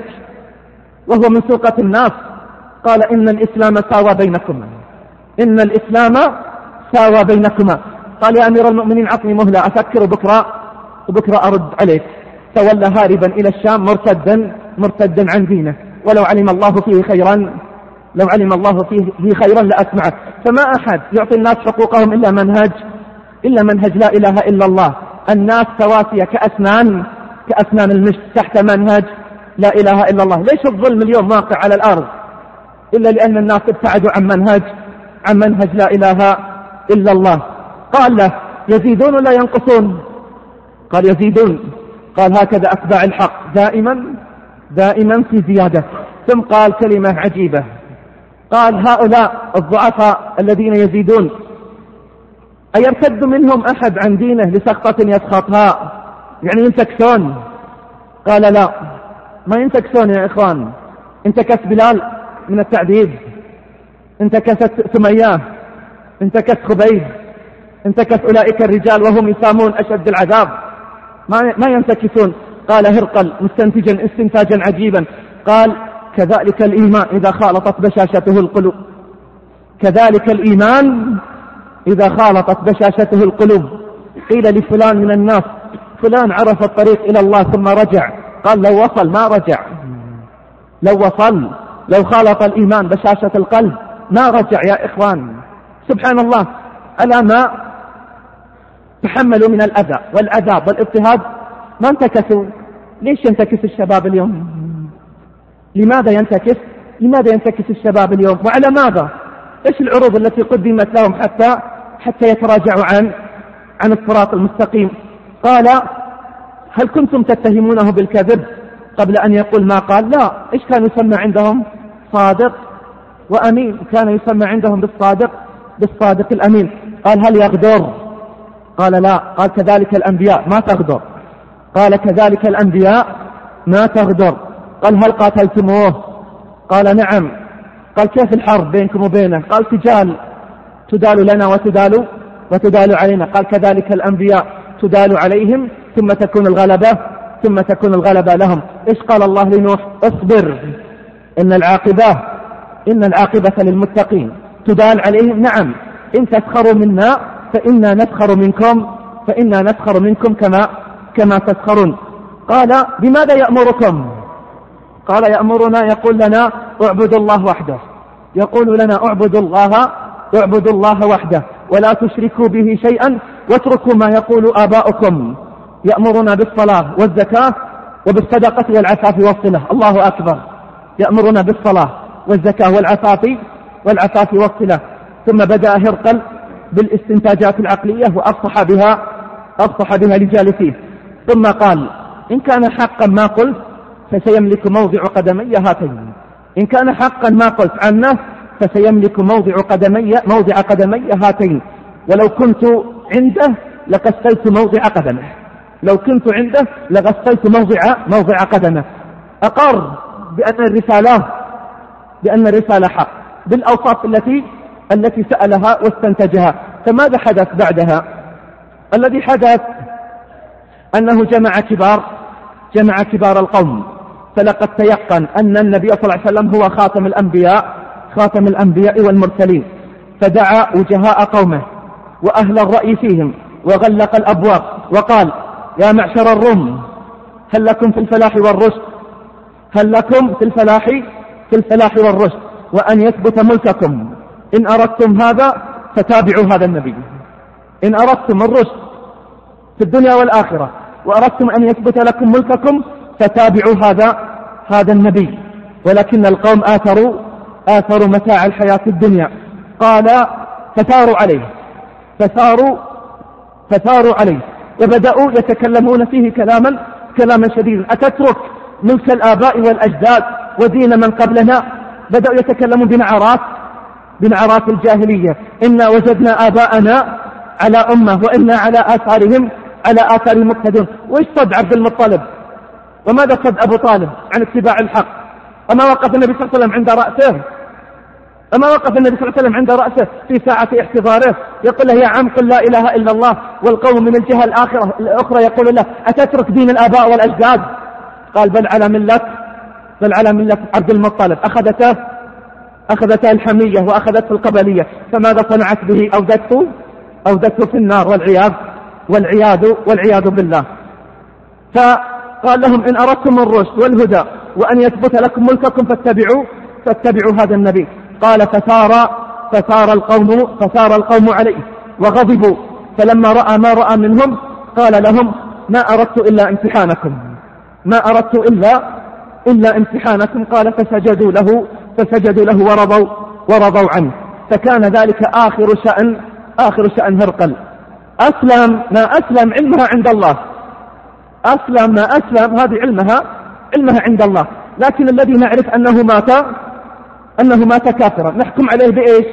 وهو من سوقة الناس. قال إن الإسلام ساوى بينكما إن الإسلام ساوى بينكما. قال يا أمير المؤمنين عطني مهلة أفكر بكرة وبكرة أرد عليك. تولى هاربا إلى الشام مرتدا مرتدا عن دينه. ولو علم الله فيه خيرا لو علم الله فيه خيرا لأسمعه. فما أحد يعطي الناس حقوقهم إلا منهج إلا منهج لا إله إلا الله. الناس سواسية كأسنان كأسنان المشت تحت منهج لا إله إلا الله. ليش الظلم اليوم واقع على الأرض؟ إلا لأن الناس ابتعدوا عن منهج عن منهج لا إله إلا الله. قال له يزيدون ولا ينقصون؟ قال يزيدون. قال هكذا أتباع الحق دائما دائما في زيادة. ثم قال كلمة عجيبة، قال هؤلاء الضعفاء الذين يزيدون أيرتد منهم أحد عن دينه لسخطة يسخطها؟ يعني ينتكسون؟ قال لا، ما ينتكسون يا إخوان. انتكس بلال من التعذيب، انتكست سمية، انتكس خبيب، انتكس أولئك الرجال وهم يسامون أشد العذاب، ما ما ينتكسون. قال هرقل مستنتجا استنتاجا عجيبا، قال كذلك الإيمان إذا خالطت بشاشته القلوب كذلك الإيمان إذا خالطت بشاشته القلوب. قيل لفلان من الناس فلان عرف الطريق إلى الله ثم رجع، قال لو وصل ما رجع، لو وصل لو خالط الإيمان بشاشة القلب ما رجع يا إخوان. سبحان الله، ألا ما تحملوا من الأذى والعذاب والاضطهاد ما انتكسوا. ليش ينتكس الشباب اليوم؟ لماذا ينتكس لماذا ينتكس الشباب اليوم؟ وعلى ماذا؟ إيش العروض التي قدمت لهم حتى حتى يتراجعوا عن عن الصراط المستقيم؟ قال هل كنتم تتهمونه بالكذب قبل أن يقول ما قال؟ لا. إيش كان يسمى عندهم؟ صادق وأمين. كان يسمى عندهم بالصادق بالصادق الأمين. قال هل يغدر؟ قال لا. قال كذلك الأنبياء ما تغدر. قال كذلك الأنبياء ما تغدر. قال هل قاتلتموه؟ قال نعم. قال كيف الحرب بينكم وبينه؟ قال تجال، تدال لنا وتدال وتدال علينا. قال كذلك الأنبياء تدال عليهم ثم تكون الغلبة ثم تكون الغلبة لهم. إيش قال الله لنوح؟ اصبر إن العاقبة إن العاقبة للمتقين. تدال عليهم نعم. إن تسخروا منا فإنا نسخر منكم فإنا نسخر منكم كما كما تسخرون. قال بماذا يأمركم؟ قال يأمرنا يقول لنا اعبدوا الله وحده، يقول لنا اعبدوا الله اعبدوا الله وحده ولا تشركوا به شيئا واتركوا ما يقول آباؤكم. يأمرنا بالصلاة والزكاة وبالصدقة والعفاف والصلة. الله أكبر. يأمرنا بالصلاة والزكاة والعفاف والعفاف والصلة. ثم بدأ هرقل بالاستنتاجات العقلية وأفصح بها أفصح بها لجالسيه. ثم قال إن كان حقا ما قلت فسيملك موضع قدمي هاتين. إن كان حقا ما قلت عنه فسيملك موضع قدمي موضع قدمي هاتين. ولو كنت عنده لغسلت موضع قدمه لو كنت عنده لغسلت موضع موضع قدمه. أقر بأن الرسالة بأن الرسالة حق بالأوصاف التي التي سألها واستنتجها. فماذا حدث بعدها؟ الذي حدث أنه جمع كبار جمع كبار القوم، فلقد تيقن أن النبي صلى الله عليه وسلم هو خاتم الأنبياء خاتم الأنبياء والمرسلين، فدعا وجهاء قومه وأهل الرأي فيهم وغلق الأبواب وقال: يا معشر الروم، هل لكم في الفلاح والرشد هل لكم في الفلاح في الفلاح والرشد وأن يثبت ملككم. إن أردتم هذا فتابعوا هذا النبي. إن أردتم الرشد في الدنيا والآخرة وأردتم أن يثبت لكم ملككم فتابعوا هذا هذا النبي. ولكن القوم آثروا آثروا متاع الحياة الدنيا. قال: فثاروا عليه فثاروا فثاروا عليه وبدأوا يتكلمون فيه كلاما كلاما شديدا: أتترك ملك الآباء والأجداد ودين من قبلنا؟ بدأوا يتكلمون بنعرات بنعرات الجاهلية: إنا وجدنا آباءنا على أمة وإنا على آثارهم على آثار مقتدون. وإيش صد عبد المطلب؟ وماذا صد أبو طالب عن اتباع الحق؟ أما وقف النبي صلى الله عليه وسلم عند رأسه أما وقف النبي صلى الله عليه وسلم عند رأسه في ساعة احتضاره يقول له: يا عم قل لا إله إلا الله. والقوم من الجهة الآخرة الأخرى يقول له: أتترك دين الآباء والأجداد؟ قال: بل على ملة بل على ملة عبد المطلب. أخذته أخذته الحمية وأخذته القبلية، فماذا صنعت به؟ أودته أودته في النار والعياذ والعياذ والعياذ بالله. فقال لهم: إن أردتم الرشد والهدى وأن يثبت لكم ملككم فاتبعوا فاتبعوا هذا النبي. قال: فثار فثار القوم فثار القوم عليه وغضبوا، فلما رأى ما رأى منهم قال لهم: ما أردت إلا امتحانكم ما أردت إلا إلا امتحانكم. قال: فسجدوا له فسجدوا له ورضوا ورضوا عنه. فكان ذلك آخر شأن آخر شأن هرقل. أسلم ما أسلم علمها عند الله أسلم ما أسلم هذه علمها علمها عند الله. لكن الذي نعرف أنه مات أنه مات كافرا، نحكم عليه بإيش؟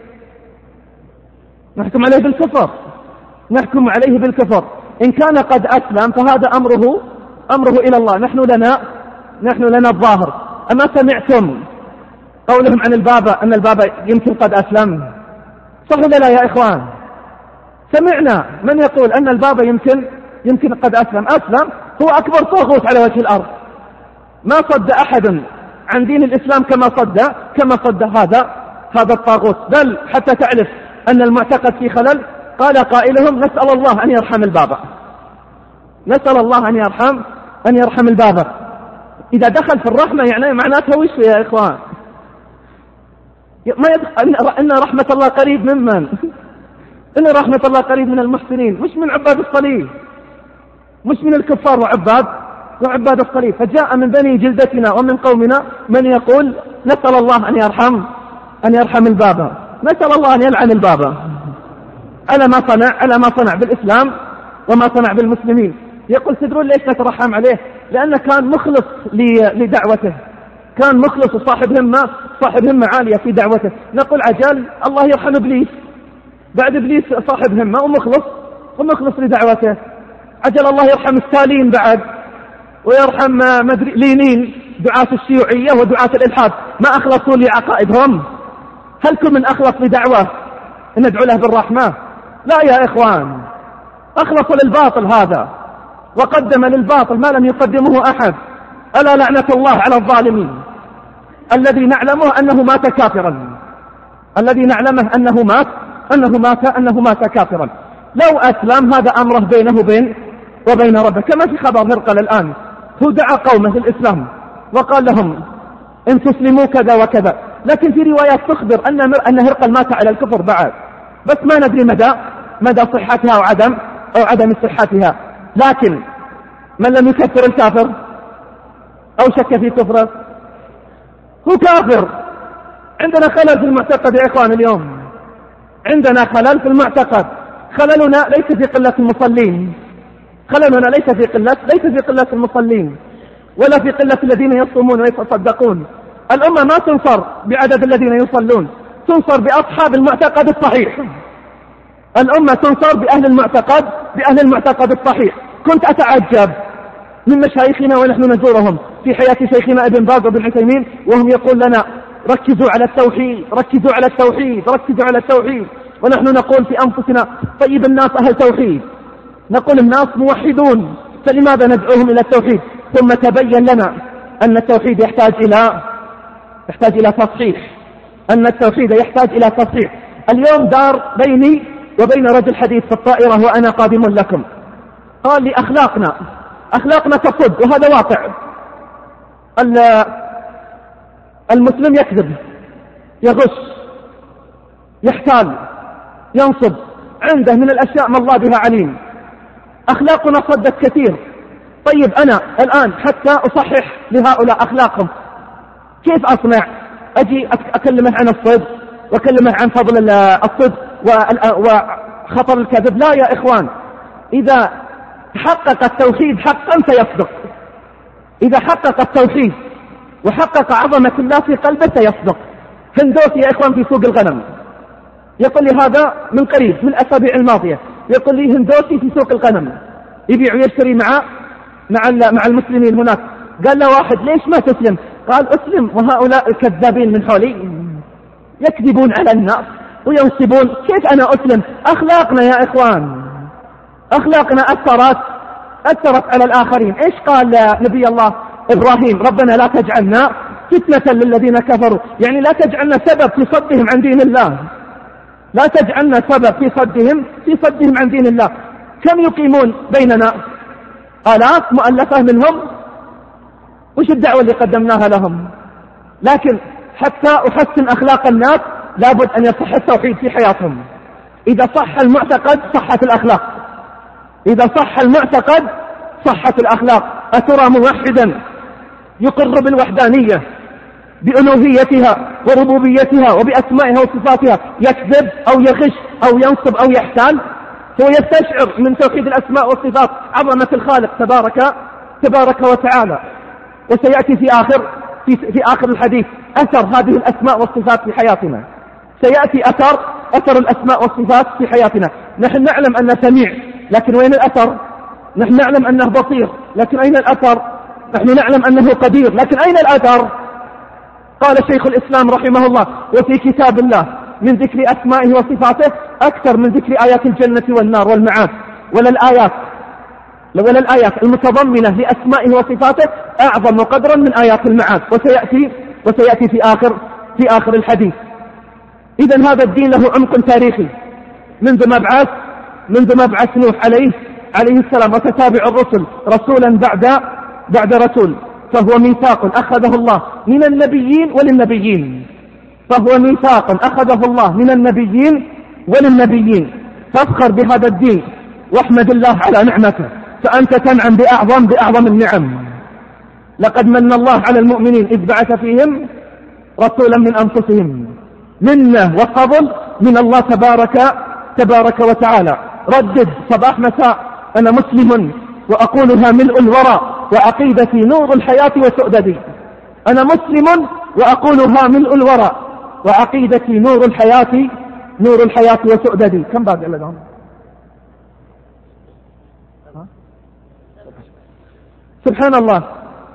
نحكم عليه بالكفر نحكم عليه بالكفر. إن كان قد أسلم فهذا أمره أمره إلى الله. نحن لنا نحن لنا الظاهر. أما سمعتم قولهم عن البابا أن البابا يمكن قد أسلم؟ صح ولا لا يا إخوان؟ سمعنا من يقول أن البابا يمكن يمكن قد أسلم. أسلم هو أكبر طاغوت على وجه الأرض، ما صد أحد عن دين الإسلام كما صد كما صد هذا هذا الطاغوت. بل حتى تعرف أن المعتقد في خلل، قال قائلهم: نسأل الله أن يرحم البابا نسأل الله أن يرحم أن يرحم البابا. إذا دخل في الرحمة يعني معناتها وش يا إخوان؟ ما يدخل أن رحمة الله قريب ممن؟ إن رحمة الله قريب من المحسنين، مش من عباد الصليب، مش من الكفار وعباد وعباد الصليب. فجاء من بني جلدتنا ومن قومنا من يقول: نسأل الله أن يرحم أن يرحم البابا، نسأل الله أن يلعن البابا على ما صنع على ما صنع بالإسلام وما صنع بالمسلمين. يقول: تدرون ليش نترحم عليه؟ لأنه كان مخلص لدعوته، كان مخلص وصاحب همة صاحب همة عالية في دعوته. نقول: عجل الله يرحم إبليس، بعد إبليس صاحب همة ومخلص ومخلص لدعوته. عجل الله يرحم ستالين بعد، ويرحم مدري لينين، دعاة الشيوعية ودعاة الإلحاد، ما أخلصوا لعقائدهم. هل كل من أخلص لدعوة ندعو له بالرحمة؟ لا يا إخوان، أخلصوا للباطل هذا، وقدم للباطل ما لم يقدمه أحد. ألا لعنة الله على الظالمين. الذي نعلمه أنه مات كافرا الذي نعلمه أنه مات أنه مات أنه مات كافرا. لو أسلم هذا أمره بينه وبين وبين ربه، كما في خبر هرقل الآن. هو دعا قومه للإسلام وقال لهم: إن تسلموا كذا وكذا. لكن في روايات تخبر أن أن هرقل مات على الكفر بعد، بس ما ندري مدى مدى صحتها أو عدم أو عدم صحتها. لكن من لم يكفر الكافر أو شك في كفره هو كافر. عندنا خلل في المعتقد يا إخوان. اليوم عندنا خلل في المعتقد. خللنا ليس في قلة المصلين خللنا ليس في قلة ليس في قلة المصلين ولا في قلة الذين يصومون ويتصدقون. الأمة ما تنصر بعدد الذين يصلون، تنصر بأصحاب المعتقد الصحيح. الأمة تنصر بأهل المعتقد بأهل المعتقد الصحيح. كنت أتعجب من مشايخنا ونحن نزورهم في حياة شيخنا ابن باز وابن عثيمين، وهم يقول لنا: ركزوا على التوحيد ركزوا على التوحيد ركزوا على التوحيد. ونحن نقول في أنفسنا: طيب الناس أهل توحيد، نقول الناس موحدون، فلماذا ندعوهم إلى التوحيد؟ ثم تبين لنا أن التوحيد يحتاج إلى يحتاج إلى تصحيح، أن التوحيد يحتاج إلى تصحيح. اليوم دار بيني وبين رجل حديث في الطائرة وأنا قادم لكم، قال لي أخلاقنا أخلاقنا تصد، وهذا واقع. المسلم يكذب، يغش، يحتال، ينصب، عنده من الأشياء ما الله بها عليم. أخلاقنا صدت كثير. طيب أنا الآن حتى أصحح لهؤلاء أخلاقهم كيف أصنع؟ أجي أكلمه عن الصدق وأكلمه عن فضل الصدق وخطر الكذب؟ لا يا إخوان، إذا حقق التوحيد حقا سيصدق. إذا حقق التوحيد وحقق عظمة الله في قلبه سيصدق. هندوسي يا إخوان في سوق الغنم يقول لي هذا من قريب من الأسابيع الماضية، يقول لي هندوسي في سوق الغنم يبيع ويشتري مع مع مع المسلمين هناك. قال له واحد ليش ما تسلم؟ قال أسلم وهؤلاء الكذابين من حولي يكذبون على الناس وينصبون، كيف أنا أسلم؟ أخلاقنا يا إخوان، أخلاقنا أثرت أثرت على الآخرين. إيش قال نبي الله إبراهيم؟ ربنا لا تجعلنا فتنة للذين كفروا، يعني لا تجعلنا سبب في صدهم عن دين الله، لا تجعلنا سبب في صدهم في صدهم عن دين الله. كم يقيمون بيننا؟ آلاف مؤلفة منهم. وش الدعوة اللي قدمناها لهم؟ لكن حتى أحسن أخلاق الناس لابد أن يصح التوحيد في حياتهم. إذا صح المعتقد صحت الأخلاق، إذا صح المعتقد صحت الأخلاق. أترى موحدا يقر بالوحدانية بألوهيتها وربوبيتها وبأسمائها وصفاتها يكذب أو يغش أو ينصب أو يحتال؟ هو يستشعر من توحيد الأسماء والصفات عظمة الخالق تبارك تبارك وتعالى. وسيأتي في آخر في, في آخر الحديث أثر هذه الأسماء والصفات في حياتنا. سيأتي أثر أثر الأسماء والصفات في حياتنا. نحن نعلم أنه سميع، لكن وين الأثر؟ نحن نعلم أنه بصير، لكن أين الأثر؟ نحن نعلم أنه قدير، لكن أين الأثر؟ قال شيخ الإسلام رحمه الله: وفي كتاب الله من ذكر أسمائه وصفاته أكثر من ذكر آيات الجنة والنار والمعاد، ولا الآيات ولا الآيات المتضمنة لأسمائه وصفاته أعظم قدرا من آيات المعاد. وسيأتي وسيأتي في آخر في آخر الحديث. إذن هذا الدين له عمق تاريخي منذ مبعث منذ مبعث نوح عليه عليه السلام وتتابع الرسل رسولا بعد بعد رسول، فهو ميثاق أخذه الله من النبيين وللنبيين، فهو ميثاق أخذه الله من النبيين وللنبيين. فافخر بهذا الدين واحمد الله على نعمته، فأنت تنعم بأعظم بأعظم النعم. لقد من الله على المؤمنين إذ بعث فيهم رسولا من أنفسهم، منه وفضل من الله تبارك تبارك وتعالى. ردد صباح مساء: أنا مسلم وأقولها ملء الورى وعقيدتي نور الحياة وسؤددي. أنا مسلم وأقولها ملء الورى وعقيدتي نور الحياة نور الحياة وسؤددي. كم باقي لدهم؟ سبحان الله.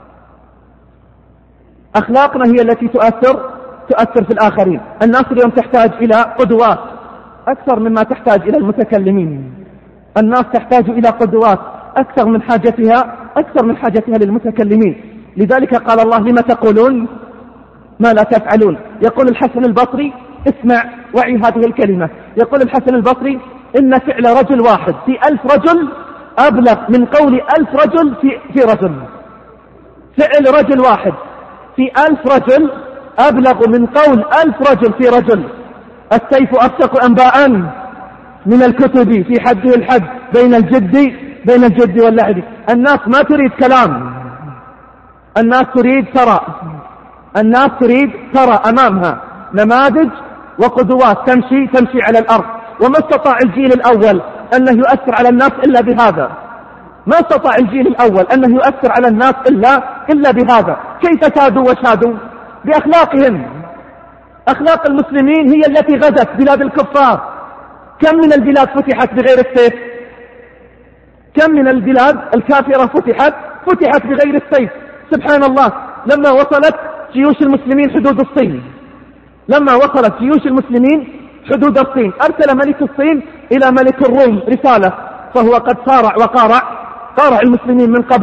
أخلاقنا هي التي تؤثر تؤثر في الآخرين. الناس اليوم تحتاج إلى قدوات أكثر مما تحتاج إلى المتكلمين. الناس تحتاج إلى قدوات أكثر من حاجتها أكثر من حاجتها للمتكلمين. لذلك قال الله: لما تقولون ما لا تفعلون. يقول الحسن البصري، اسمع وعي هذه الكلمة، يقول الحسن البصري: إن فعل رجل واحد في ألف رجل أبلغ من قول ألف رجل في, في رجل. فعل رجل واحد في ألف رجل أبلغ من قول ألف رجل في رجل. السيف أصدق أنباء من الكتب في حده الحد بين الجد بين الجد واللعب. الناس ما تريد كلام، الناس تريد ترى الناس تريد ترى أمامها نماذج وقدوات تمشي تمشي على الأرض. وما استطاع الجيل الأول أنه يؤثر على الناس إلا بهذا. ما استطاع الجيل الأول أنه يؤثر على الناس إلا إلا بهذا. كيف كادوا وشادوا؟ بأخلاقهم. أخلاق المسلمين هي التي غزت بلاد الكفار. كم من البلاد فتحت بغير السيف؟ كم من البلاد الكافرة فتحت فتحت بغير السيف؟ سبحان الله. لما وصلت جيوش المسلمين حدود الصين لما وصلت جيوش المسلمين حدود الصين أرسل ملك الصين إلى ملك الروم رسالة، فهو قد صارع وقارع قارع المسلمين من قبل.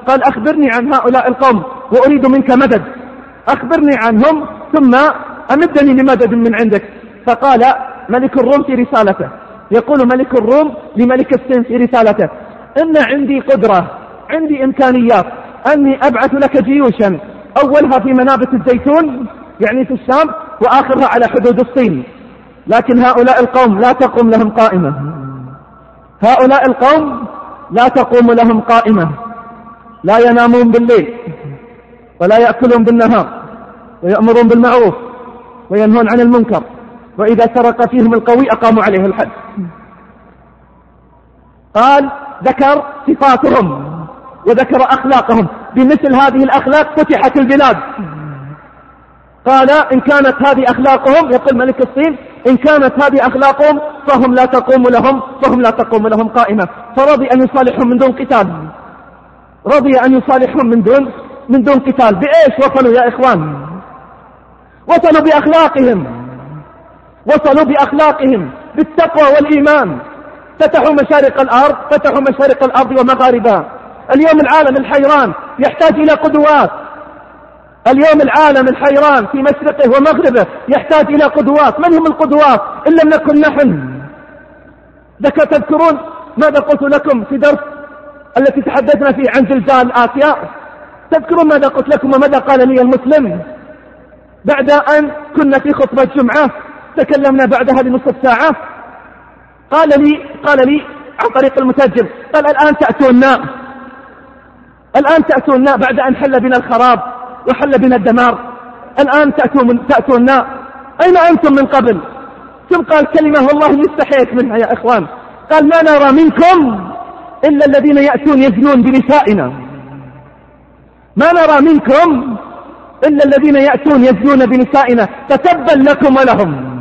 قال أخبرني عن هؤلاء القوم وأريد منك مدد، أخبرني عنهم ثم أمدني بمدد من عندك. فقال ملك الروم في رسالته، يقول ملك الروم لملك الصين في رسالته: إن عندي قدرة، عندي إمكانيات أني أبعث لك جيوشا، أولها في منابت الزيتون يعني في الشام، وآخرها على حدود الصين، لكن هؤلاء القوم لا تقوم لهم قائمة، هؤلاء القوم لا تقوم لهم قائمة، لا ينامون بالليل ولا يأكلون بالنهار، ويأمرون بالمعروف وينهون عن المنكر، وإذا سرق فيهم القوي أقاموا عليه الحد. قال ذكر صفاتهم وذكر أخلاقهم، بمثل هذه الأخلاق فتحت البلاد. قال إن كانت هذه أخلاقهم، يقول ملك الصين، إن كانت هذه أخلاقهم فهم لا تقوم لهم فهم لا تقوم لهم قائمة. فرضي أن يصالحهم من دون قتال، رضي أن يصالحهم من دون من دون قتال. بإيش وصلوا يا إخوان؟ وصلوا بأخلاقهم، وصلوا بأخلاقهم بالتقوى والإيمان. فتحوا مشارق الأرض، فتحوا مشارق الأرض ومغاربها. اليوم العالم الحيران يحتاج إلى قدوات، اليوم العالم الحيران في مشرقه ومغربه يحتاج إلى قدوات. من هم القدوات إن لم نكن نحن؟ ذكر تذكرون ماذا قلت لكم في درس التي تحدثنا فيه عن زلزال آسيا؟ تذكرون ماذا قلت لكم وماذا قال لي المسلم بعد أن كنا في خطبة جمعة تكلمنا بعدها بنصف ساعة؟ قال لي قال لي عن طريق المترجم، قال الآن تأتوننا الآن تأتوننا بعد أن حل بنا الخراب وحل بنا الدمار، الآن تأتون تأتوننا أين أنتم من قبل؟ ثم قال كلمة والله استحيت منها يا إخوان، قال ما نرى منكم إلا الذين يأتون يزنون بنسائنا، ما نرى منكم إلا الذين يأتون يزنون بنسائنا، فتبا لكم ولهم.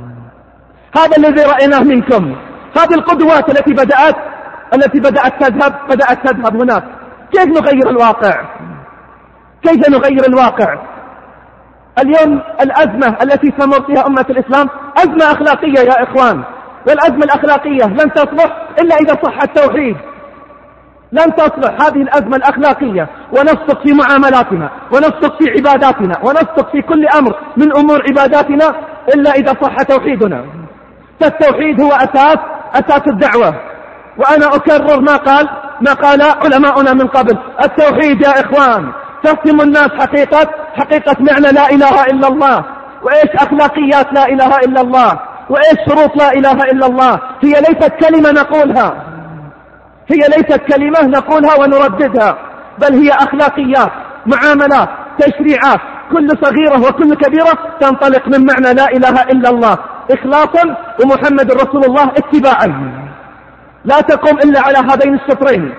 هذا الذي رأيناه منكم، هذه القدوات التي بدأت التي بدأت تذهب بدأت تذهب هناك. كيف نغير الواقع؟ كيف نغير الواقع؟ اليوم الأزمة التي تمر فيها أمة الإسلام أزمة أخلاقية يا إخوان، والأزمة الأخلاقية لن تصلح إلا إذا صح التوحيد، لن تصلح هذه الأزمة الأخلاقية ونصدق في معاملاتنا ونصدق في عباداتنا ونصدق في كل أمر من أمور عباداتنا إلا إذا صح توحيدنا. فالتوحيد هو أساس أساس الدعوة. وأنا أكرر ما قال ما قال علماؤنا من قبل، التوحيد يا إخوان تفهم الناس حقيقة حقيقة معنى لا إله إلا الله، وإيش أخلاقيات لا إله إلا الله، وإيش شروط لا إله إلا الله. هي ليست كلمة نقولها، هي ليست كلمة نقولها ونرددها، بل هي أخلاقيات، معاملات، تشريعات، كل صغيرة وكل كبيرة تنطلق من معنى لا إله إلا الله إخلاصا ومحمد رسول الله اتباعا. لا تقوم إلا على هذين الشطرين،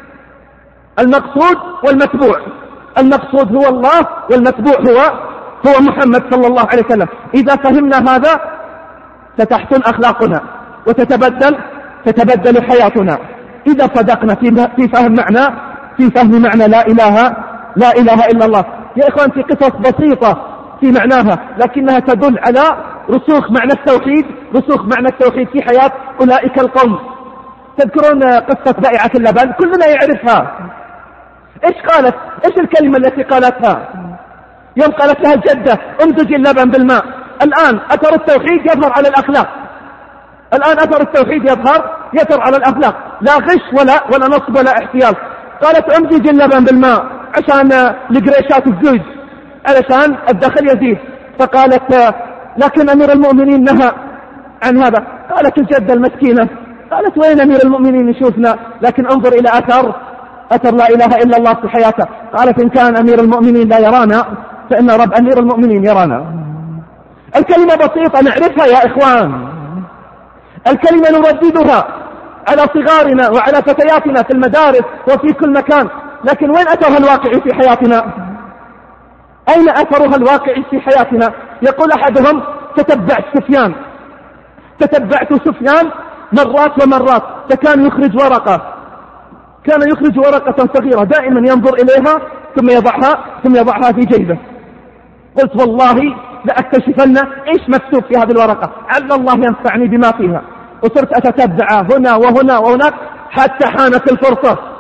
المقصود والمتبوع. المقصود هو الله والمتبوع هو هو محمد صلى الله عليه وسلم. إذا فهمنا هذا ستحسن أخلاقنا وتتبدل تتبدل حياتنا. إذا صدقنا في فهم معنى في فهم معنى لا إله لا إله إلا الله. يا إخوان في قصص بسيطة في معناها لكنها تدل على رسوخ معنى التوحيد رسوخ معنى التوحيد في حياة أولئك القوم. تذكرون قصة بائعة اللبن؟ كلنا يعرفها. إيش قالت؟ إيش الكلمة التي قالتها يوم قالت لها الجدة امزج اللبن بالماء؟ الآن أثر التوحيد يظهر على الأخلاق، الآن أثر التوحيد يظهر يظهر على الأخلاق، لا غش ولا ولا نصب ولا احتيال. قالت امزج اللبن بالماء عشان القريشات الزوج، علشان الدخل يزيد. فقالت لكن أمير المؤمنين نهى عن هذا. قالت الجدة المسكينة، قالت وين أمير المؤمنين يشوفنا؟ لكن انظر إلى أثر أثر لا إله إلا الله في حياته. قالت إن كان أمير المؤمنين لا يرانا فإن رب أمير المؤمنين يرانا. الكلمة بسيطة نعرفها يا إخوان، الكلمة نرددها على صغارنا وعلى فتياتنا في المدارس وفي كل مكان، لكن وين أثرها الواقعي في حياتنا؟ أين أثرها الواقعي في حياتنا؟ يقول أحدهم تتبعت سفيان تتبعت سفيان مرات ومرات، فكان يخرج ورقة كان يخرج ورقة صغيرة دائما ينظر إليها ثم يضعها ثم يضعها في جيبه. قلت والله لأكتشفن إيش مكتوب في هذه الورقة، عل الله ينفعني بما فيها. وصرت أتتبع هنا وهنا وهناك حتى حانت الفرصة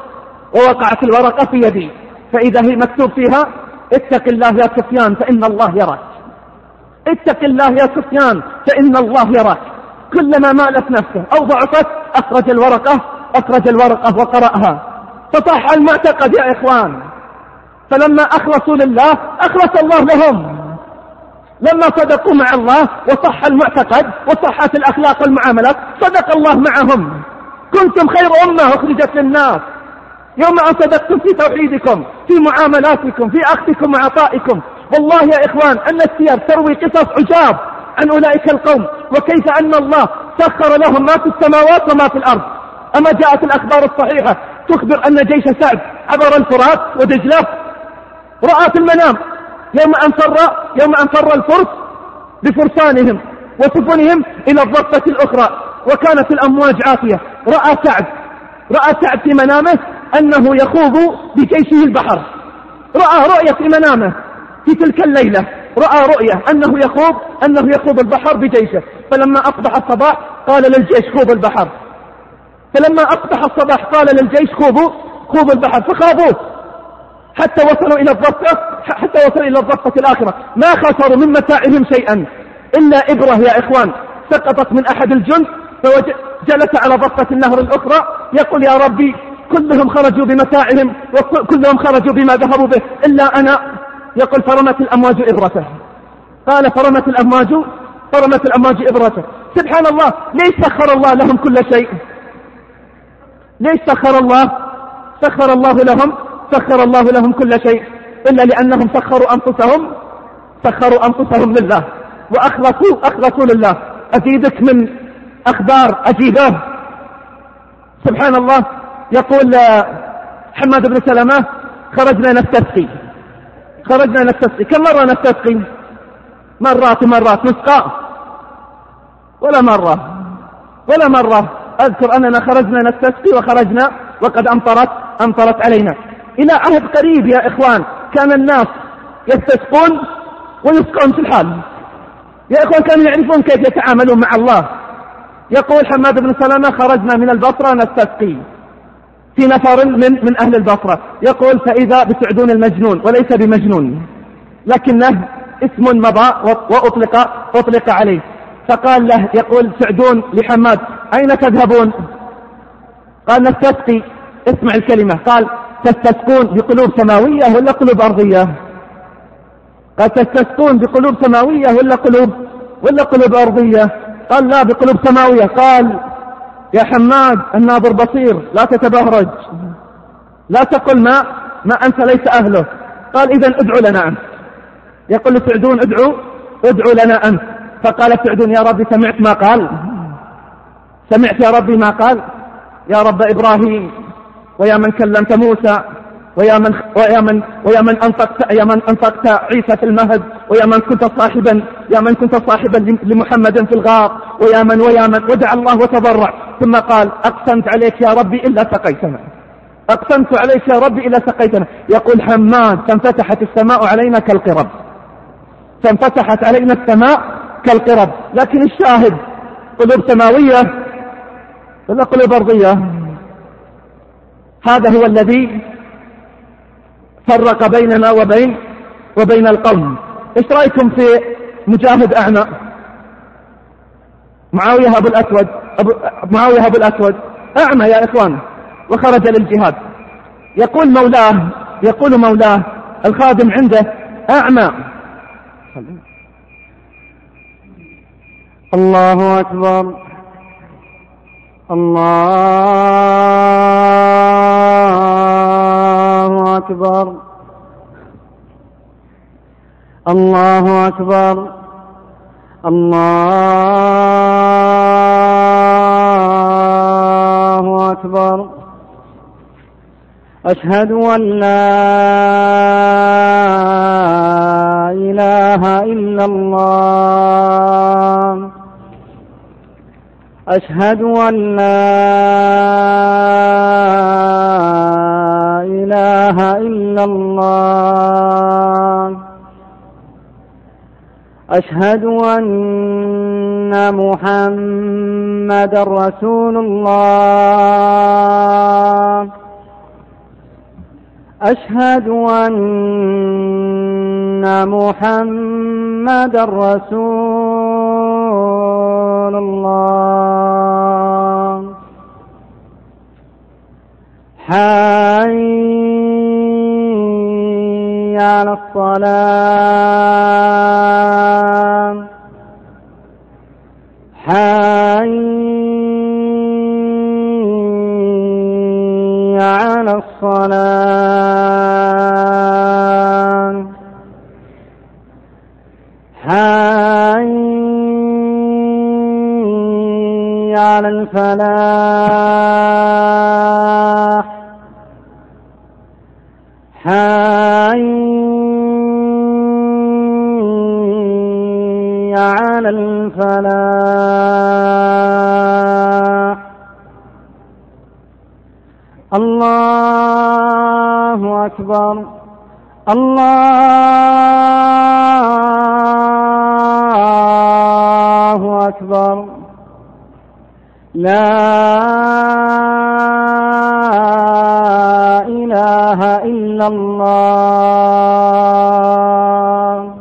ووقعت الورقة في يدي، فإذا هي مكتوب فيها: اتق الله يا سفيان فإن الله يراك، اتق الله يا سفيان فإن الله يراك. كلما مالت نفسه أو ضعفت أخرج الورقة أخرج الورقة وقرأها، فصح المعتقد يا إخوان. فلما أخلصوا لله أخلص الله لهم، لما صدقوا مع الله وصح المعتقد وصحت الأخلاق والمعاملات صدق الله معهم. كنتم خير أمة أخرجت للناس يوم أن صدقتم في توحيدكم، في معاملاتكم، في أخذكم وعطائكم. والله يا إخوان أن السير تروي قصص عجاب عن أولئك القوم، وكيف أن الله سخر لهم ما في السماوات وما في الأرض. أما جاءت الأخبار الصحيحة تخبر أن جيش سعد عبر الفرات ودجلة، رأى في المنام يوم أن فر يوم أن فر الفرس بفرسانهم وسفنهم إلى الضفة الأخرى وكانت الأمواج عافية، رأى سعد رأى سعد في منامه أنه يخوض بجيشه البحر، رأى رؤية في منامه في تلك الليلة، رأى رؤية أنه يخوض أنه يخوض البحر بجيشه. فلما أصبح الصباح قال للجيش: خوض البحر. فلما أصبح الصباح قال للجيش: خوضوا خوضوا البحر، فخاضوه حتى وصلوا إلى الضفة حتى وصلوا إلى الضفة الآخرة. ما خسروا من متاعهم شيئا إلا إبرة يا إخوان سقطت من أحد الجند، فجلس على ضفة النهر الأخرى يقول: يا ربي كلهم خرجوا بمتاعهم وكلهم خرجوا بما ذهبوا به إلا أنا. يقول: فرمت الأمواج إبرته. قال: فرمت الأمواج فرمت الأمواج إبرته. سبحان الله، ليش سخر الله لهم كل شيء؟ ليش سخر الله سخر الله لهم سخر الله لهم كل شيء إلا لأنهم سخروا أنفسهم سخروا أنفسهم لله وأخلصوا أخلصوا لله. أزيدك من أخبار عجيبة. سبحان الله، يقول حماد بن سلمة: خرجنا نستسقي خرجنا نستسقي كم مرة نستسقي؟ مرات مرات نسقى ولا مرة ولا مرة أذكر أننا خرجنا نستسقي وخرجنا وقد أمطرت أمطرت علينا. إلى عهد قريب يا إخوان كان الناس يستسقون ويسقون في الحال يا إخوان، كانوا يعرفون كيف يتعاملون مع الله. يقول حماد بن سلمة: خرجنا من البصرة نستسقي في نفر من من أهل البصرة. يقول: فإذا بسعدون المجنون وليس بمجنون لكنه اسم مضى وأطلق أطلق عليه. فقال له يقول سعدون لحماد: أين تذهبون؟ قال: نستسقي. اسمع الكلمة، قال: تستسقون بقلوب سماوية ولا قلوب أرضية؟ قال: تستسقون بقلوب سماوية ولا قلوب ولا قلوب أرضية؟ قال: لا، بقلوب سماوية. قال: يا حماد الناظر بصير، لا تتبهرج، لا تقل ما ما أنت ليس أهله. قال: إذن ادعو لنا أنت. يقول لسعدون: ادعو ادعو لنا أنت. فقال سعدون: يا ربي سمعت ما قال سمعت يا ربي ما قال يا رب إبراهيم، ويا من كلمت موسى، ويا من ويا من ويا من أنطقت يا من أنطقت عيسى في المهد، ويا من كنت صاحبا يا من كنت صاحبا لمحمد في الغار، ويا من ويا من ودعا الله وتضرع. ثم قال: أقسمت عليك يا ربي إلا سقيتنا أقسمت عليك يا ربي إلا سقيتنا. يقول حماد: فانفتحت السماء علينا كالقرب فانفتحت علينا السماء كالقرب. لكن الشاهد قلوب سماوية ولا قلوب أرضية؟ هذا هو الذي فرق بيننا وبين وبين القوم. ايش رأيكم في مجاهد أعمى معاوية أبو الأسود أبو معاوية أبو الأسود أعمى يا إخوان وخرج للجهاد. يقول مولاه يقول مولاه الخادم عنده: أعمى. الله أكبر، الله أكبر، الله أكبر، الله أكبر. أشهد أن لا إله إلا الله، أشهد أن لا إله إلا الله، أشهد أن محمدا رسول الله، أشهد أن محمد رسول الله. حي على الصلاة. حي على الصلاة. حي على الفلاح. حي على الفلاح. الله أكبر. الله أكبر. لا إله إلا الله.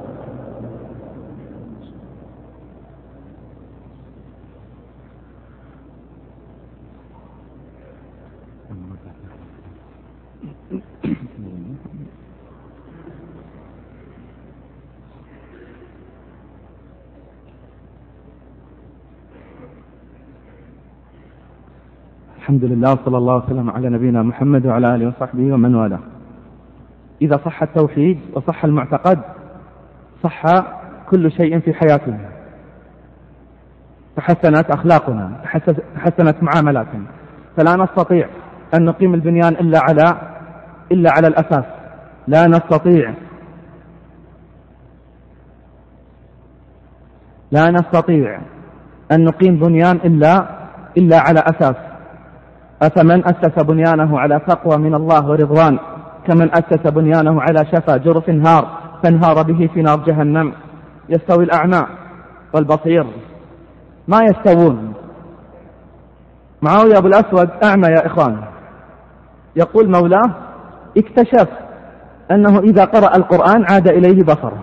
الحمد لله، صلى الله وسلم على نبينا محمد وعلى آله وصحبه ومن والاه. إذا صح التوحيد وصح المعتقد صح كل شيء في حياتنا، تحسنت أخلاقنا، تحسنت معاملاتنا، فلا نستطيع أن نقيم البنيان إلا على إلا على الأساس. لا نستطيع لا نستطيع أن نقيم بنيان إلا إلا على أساس. أفمن أسس بنيانه على تقوى من الله ورضوان كمن أسس بنيانه على شفا جرف هار فانهار به في نار جهنم. يستوي الأعمى والبصير؟ ما يستوون. معاوية أبو الأسود أعمى يا إخوان، يقول مولاه اكتشف أنه إذا قرأ القرآن عاد إليه بصره.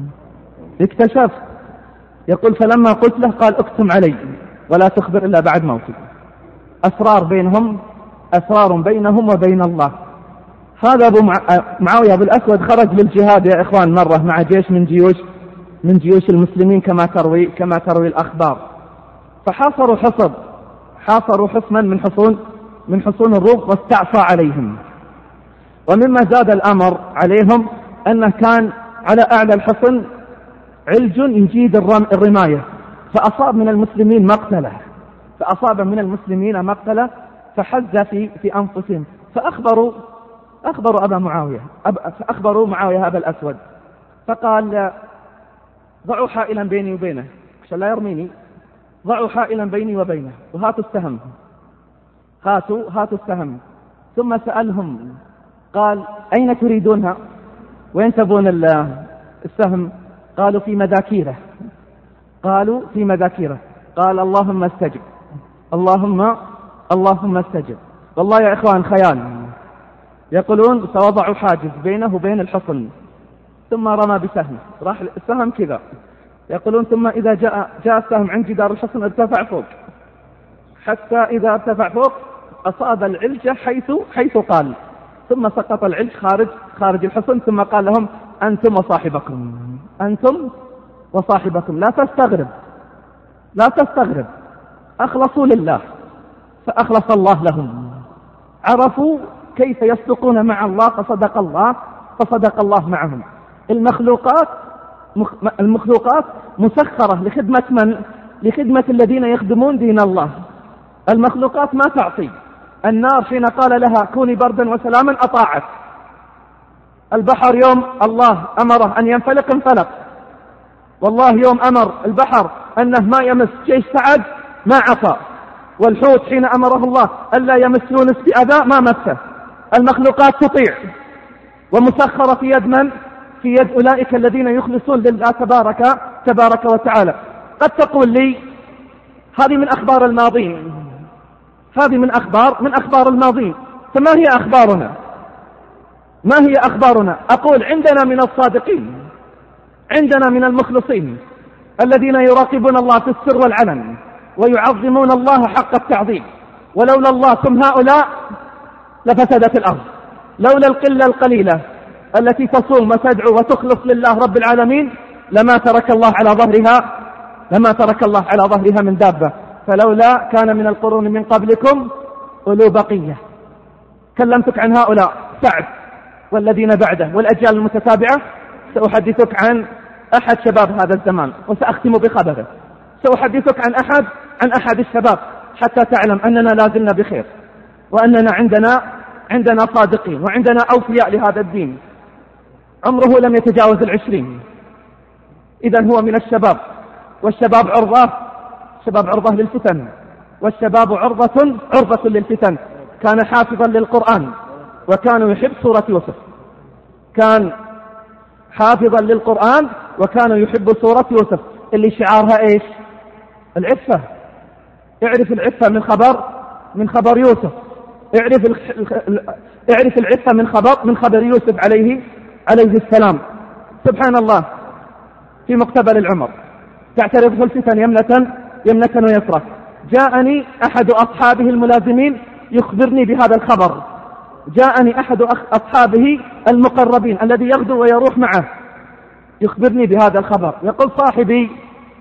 اكتشف. يقول فلما قلت له قال اكتم علي ولا تخبر إلا بعد موتي. أسرار بينهم، أسرار بينهم وبين الله. هذا أبو معاوية أبو الأسود خرج للجهاد يا إخوان مرة مع جيش من جيوش من جيوش المسلمين كما تروي كما تروي الأخبار، فحاصروا حصن حاصروا حصنا من حصون من حصون الروم واستعصى عليهم. ومما زاد الأمر عليهم أنه كان على أعلى الحصن علج يجيد الرماية، فأصاب من المسلمين مقتله فأصاب من المسلمين مقتله فحز في في أنفسهم، فأخبروا أخبروا أبا معاوية أب فأخبروا معاوية أبا الأسود، فقال ضعوا حائلا بيني وبينه عشان لا يرميني، ضعوا حائلا بيني وبينه وهاتوا السهم هاتوا هاتوا السهم. ثم سألهم قال أين تريدونها؟ وين تبون السهم؟ قالوا في مذاكيره قالوا في مذاكيره قال اللهم استجب اللهم اللهم استجب. والله يا إخوان خيال. يقولون فوضعوا حاجز بينه وبين الحصن ثم رمى بسهم، راح السهم كذا. يقولون ثم إذا جاء جاء السهم عند جدار الحصن ارتفع فوق، حتى إذا ارتفع فوق أصاب العلج حيث حيث قال، ثم سقط العلج خارج خارج الحصن، ثم قال لهم أنتم وصاحبكم أنتم وصاحبكم لا تستغرب لا تستغرب أخلصوا لله فأخلص الله لهم. عرفوا كيف يصدقون مع الله فصدق الله فصدق الله معهم. المخلوقات المخلوقات مسخرة لخدمة من؟ لخدمة الذين يخدمون دين الله. المخلوقات ما تعصي. النار حين قال لها كوني بردا وسلاما أطاعت. البحر يوم الله أمره أن ينفلق انفلق، والله يوم أمر البحر أنه ما يمس جيش سعد ما عصى. والحوت حين أمره الله ألا يمس يونس بأذى ما مسه. المخلوقات تطيع ومسخرة في يد من؟ في يد أولئك الذين يخلصون لله تبارك تبارك وتعالى. قد تقول لي هذه من أخبار الماضين، هذه من أخبار من أخبار الماضين، فما هي أخبارنا؟ ما هي أخبارنا؟ أقول عندنا من الصادقين، عندنا من المخلصين الذين يراقبون الله في السر والعلن ويعظمون الله حق التعظيم. ولولا الله ثم هؤلاء لفسدت الأرض، لولا القلة القليلة التي تصوم وتدعو وتخلص لله رب العالمين لما ترك الله على ظهرها لما ترك الله على ظهرها من دابة. فلولا كان من القرون من قبلكم أولو بقية. كلمتك عن هؤلاء سعد والذين بعده والأجيال المتتابعة. سأحدثك عن أحد شباب هذا الزمان وسأختم بخبره. سأحدثك عن أحد عن أحد الشباب حتى تعلم أننا لازلنا بخير، وأننا عندنا عندنا صادقين وعندنا أوفياء لهذا الدين. عمره لم يتجاوز العشرين، إذن هو من الشباب، والشباب عرضة شباب عرضة للفتن، والشباب عرضة عرضة للفتن. كان حافظا للقرآن وكان يحب سورة يوسف، كان حافظا للقرآن وكان يحب سورة يوسف اللي شعارها إيش؟ العفة. اعرف العفة من خبر من خبر يوسف، اعرف اعرف العفة من خبر من خبر يوسف عليه عليه السلام. سبحان الله، في مقتبل العمر تعترض الفتن يمنة يمنة ويسرى. جاءني أحد أصحابه الملازمين يخبرني بهذا الخبر، جاءني أحد أصحابه المقربين الذي يغدو ويروح معه يخبرني بهذا الخبر. يقول صاحبي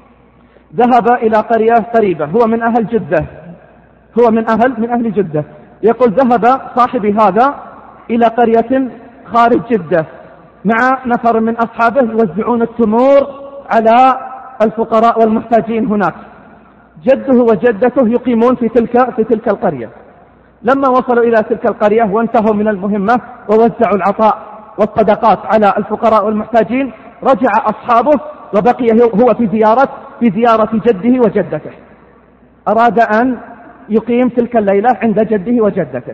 ذهب إلى قرية قريبة، هو من أهل جدة هو من أهل من أهل جدة. يقول ذهب صاحبي هذا إلى قرية خارج جدة مع نفر من أصحابه يوزعون التمور على الفقراء والمحتاجين هناك. جده وجدته يقيمون في تلك في تلك القرية. لما وصلوا إلى تلك القرية وانتهوا من المهمة ووزعوا العطاء والصدقات على الفقراء والمحتاجين، رجع أصحابه وبقي هو في زيارة في زيارة جده وجدته. أراد أن يقيم تلك الليلة عند جده وجدته.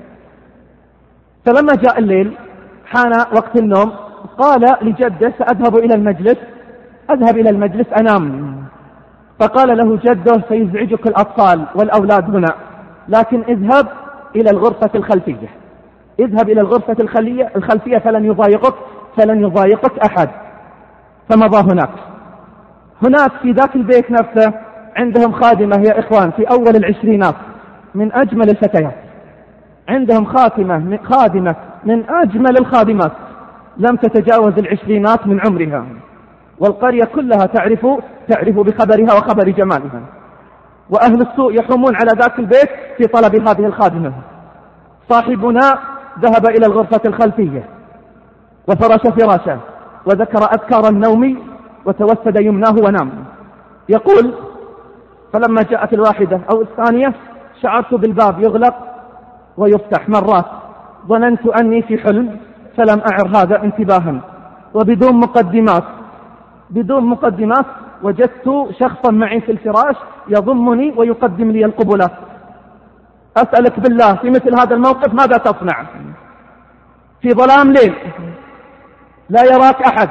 فلما جاء الليل حان وقت النوم قال لجده سأذهب إلى المجلس أذهب إلى المجلس أنام. فقال له جده سيزعجك الأطفال والأولاد هنا، لكن اذهب إلى الغرفة الخلفية اذهب إلى الغرفة الخلفية فلن يضايقك فلن يضايقك أحد. فمضى هناك. هناك في ذاك البيت نفسه عندهم خادمة يا إخوان في أول العشرينات من أجمل الفتيات، عندهم خاتمة من خادمة من أجمل الخادمات لم تتجاوز العشرينات من عمرها، والقرية كلها تعرف تعرف بخبرها وخبر جمالها. وأهل السوء يحومون على ذاك البيت في طلب هذه الخادمة. صاحبنا ذهب إلى الغرفة الخلفية وفرش فراشه وذكر أذكار النوم وتوسد يمناه ونام. يقول فلما جاءت الواحدة أو الثانية شعرت بالباب يغلق ويفتح مرات، ظننت أني في حلم فلم أعر هذا انتباها. وبدون مقدمات بدون مقدمات وجدت شخصا معي في الفراش يضمني ويقدم لي القبلات. أسألك بالله في مثل هذا الموقف ماذا تصنع؟ في ظلام ليل لا يراك أحد،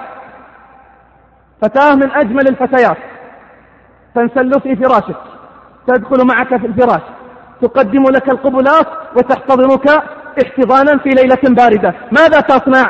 فتاة من أجمل الفتيات تنسل في فراشك، تدخل معك في الفراش، تقدم لك القبلات وتحتضنك احتضانا في ليلة باردة، ماذا تصنع؟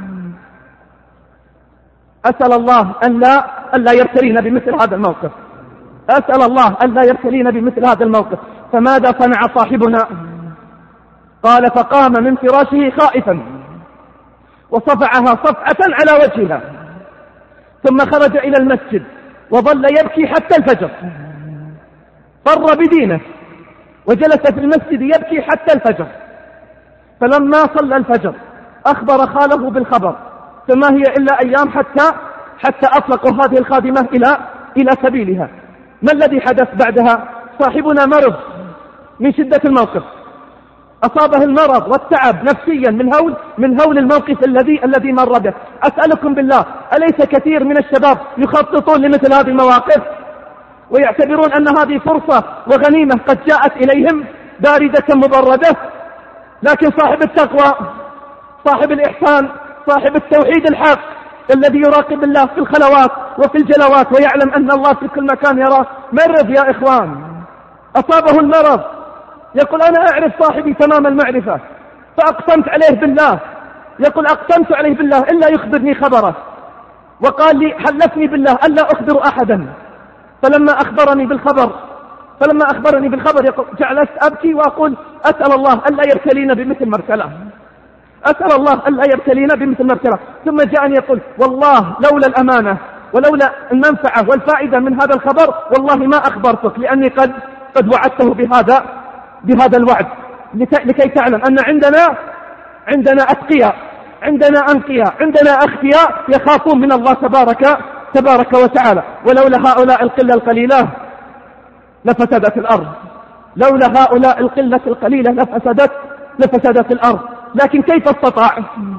أسأل الله أن لا, أن لا يبتلينا بمثل هذا الموقف، أسأل الله أن لا يبتلينا بمثل هذا الموقف. فماذا صنع صاحبنا؟ قال فقام من فراشه خائفا وصفعها صفعة على وجهها، ثم خرج إلى المسجد وظل يبكي حتى الفجر. فر بدينه وجلس في المسجد يبكي حتى الفجر. فلما صلى الفجر أخبر خاله بالخبر، فما هي إلا أيام حتى حتى أطلقوا هذه الخادمة إلى إلى سبيلها. ما الذي حدث بعدها؟ صاحبنا مرض من شدة الموقف، أصابه المرض والتعب نفسيا من هول من هول الموقف الذي الذي مر به. أسألكم بالله أليس كثير من الشباب يخططون لمثل هذه المواقف ويعتبرون أن هذه فرصة وغنيمة قد جاءت إليهم باردة مبردة؟ لكن صاحب التقوى، صاحب الإحسان، صاحب التوحيد الحق الذي يراقب الله في الخلوات وفي الجلوات ويعلم أن الله في كل مكان يراه، مرض يا إخوان، أصابه المرض. يقول أنا أعرف صاحبي تمام المعرفة، فأقسمت عليه بالله يقول أقسمت عليه بالله إلا يخبرني خبره، وقال لي حلفني بالله ألا أخبر أحدا، فلما أخبرني بالخبر فلما أخبرني بالخبر يقول جعلت أبكي وأقول أسأل الله ألا يبتلينا بمثل ما ابتلاه، أسأل الله ألا يبتلينا بمثل ما ابتلاه. ثم جاءني يقول والله لولا الأمانة ولولا المنفعة والفائدة من هذا الخبر والله ما أخبرتك، لأني قد قد وعدته بهذا بهذا الوعد، لكي تعلم أن عندنا عندنا أتقياء، عندنا أنقياء، عندنا أخفياء يخافون من الله تبارك تبارك وتعالى. ولولا هؤلاء القلة القليلة لفسدت الأرض، لولا هؤلاء القلة القليلة لفسدت لفسدت الأرض. لكن كيف استطاع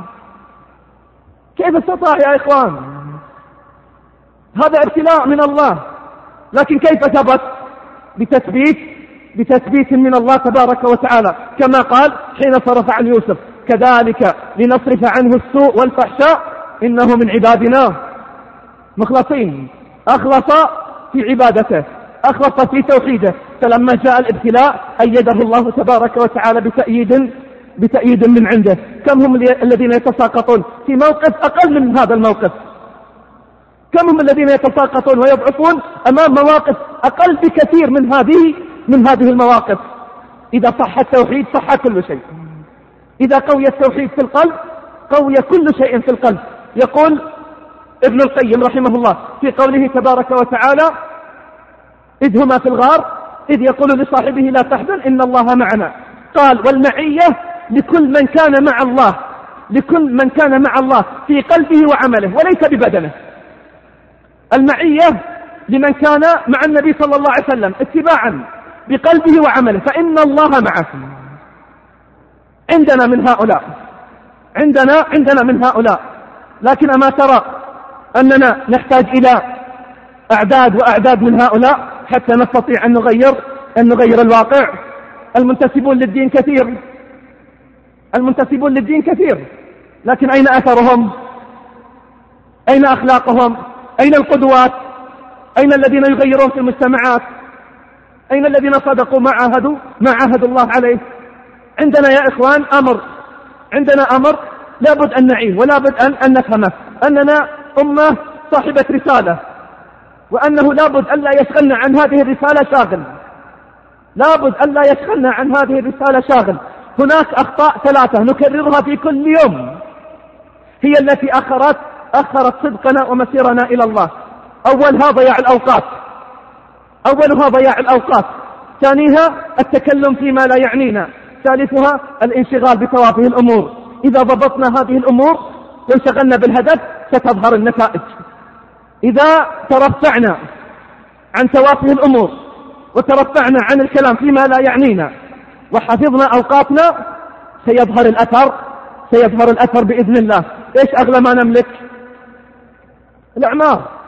كيف استطاع يا إخوان؟ هذا ابتلاء من الله، لكن كيف ثبت؟ بتثبيت بتثبيت من الله تبارك وتعالى، كما قال حين صرف عن يوسف كذلك لنصرف عنه السوء والفحشاء إنه من عبادنا مخلصين. أخلص في عبادته، أخلص في توحيده، فلما جاء الابتلاء أيده الله تبارك وتعالى بتأييد بتأييد من عنده. كم هم الذين يتساقطون في موقف أقل من هذا الموقف؟ كم هم الذين يتساقطون ويضعفون أمام مواقف أقل بكثير من هذه من هذه المواقف؟ إذا صح التوحيد صح كل شيء، إذا قوي التوحيد في القلب قوي كل شيء في القلب. يقول ابن القيم رحمه الله في قوله تبارك وتعالى إذ هما في الغار إذ يقول لصاحبه لا تحزن إن الله معنا، قال والمعية لكل من كان مع الله، لكل من كان مع الله في قلبه وعمله وليس ببدنه. المعية لمن كان مع النبي صلى الله عليه وسلم اتباعا بقلبه وعمله، فإن الله معه. عندنا من هؤلاء عندنا عندنا من هؤلاء لكن أما ترى أننا نحتاج إلى أعداد وأعداد من هؤلاء حتى نستطيع أن نغير أن نغير الواقع؟ المنتسبون للدين كثير، المنتسبون للدين كثير، لكن أين أثرهم؟ أين أخلاقهم؟ أين القدوات؟ أين الذين يغيرون في المجتمعات؟ أين الذين صدقوا ما عاهدوا ما عاهدوا الله عليه؟ عندنا يا إخوان أمر عندنا أمر لابد أن نعيه ولابد أن, أن نفهمه، أننا أمة صاحبة رسالة، وأنه لابد أن لا يشغلنا عن هذه الرسالة شاغل، لابد أن لا يشغلنا عن هذه الرسالة شاغل. هناك أخطاء ثلاثة نكررها في كل يوم هي التي أخرت أخرت صدقنا ومسيرنا إلى الله. أولها ضياع الأوقات، أولها ضياع الأوقات، ثانيها التكلم فيما لا يعنينا، ثالثها الانشغال بتوافه الأمور. إذا ضبطنا هذه الأمور وانشغلنا بالهدف ستظهر النتائج. إذا ترفعنا عن توافه الأمور وترفعنا عن الكلام فيما لا يعنينا وحفظنا أوقاتنا سيظهر الأثر سيظهر الأثر بإذن الله. إيش أغلى ما نملك؟ الأعمار.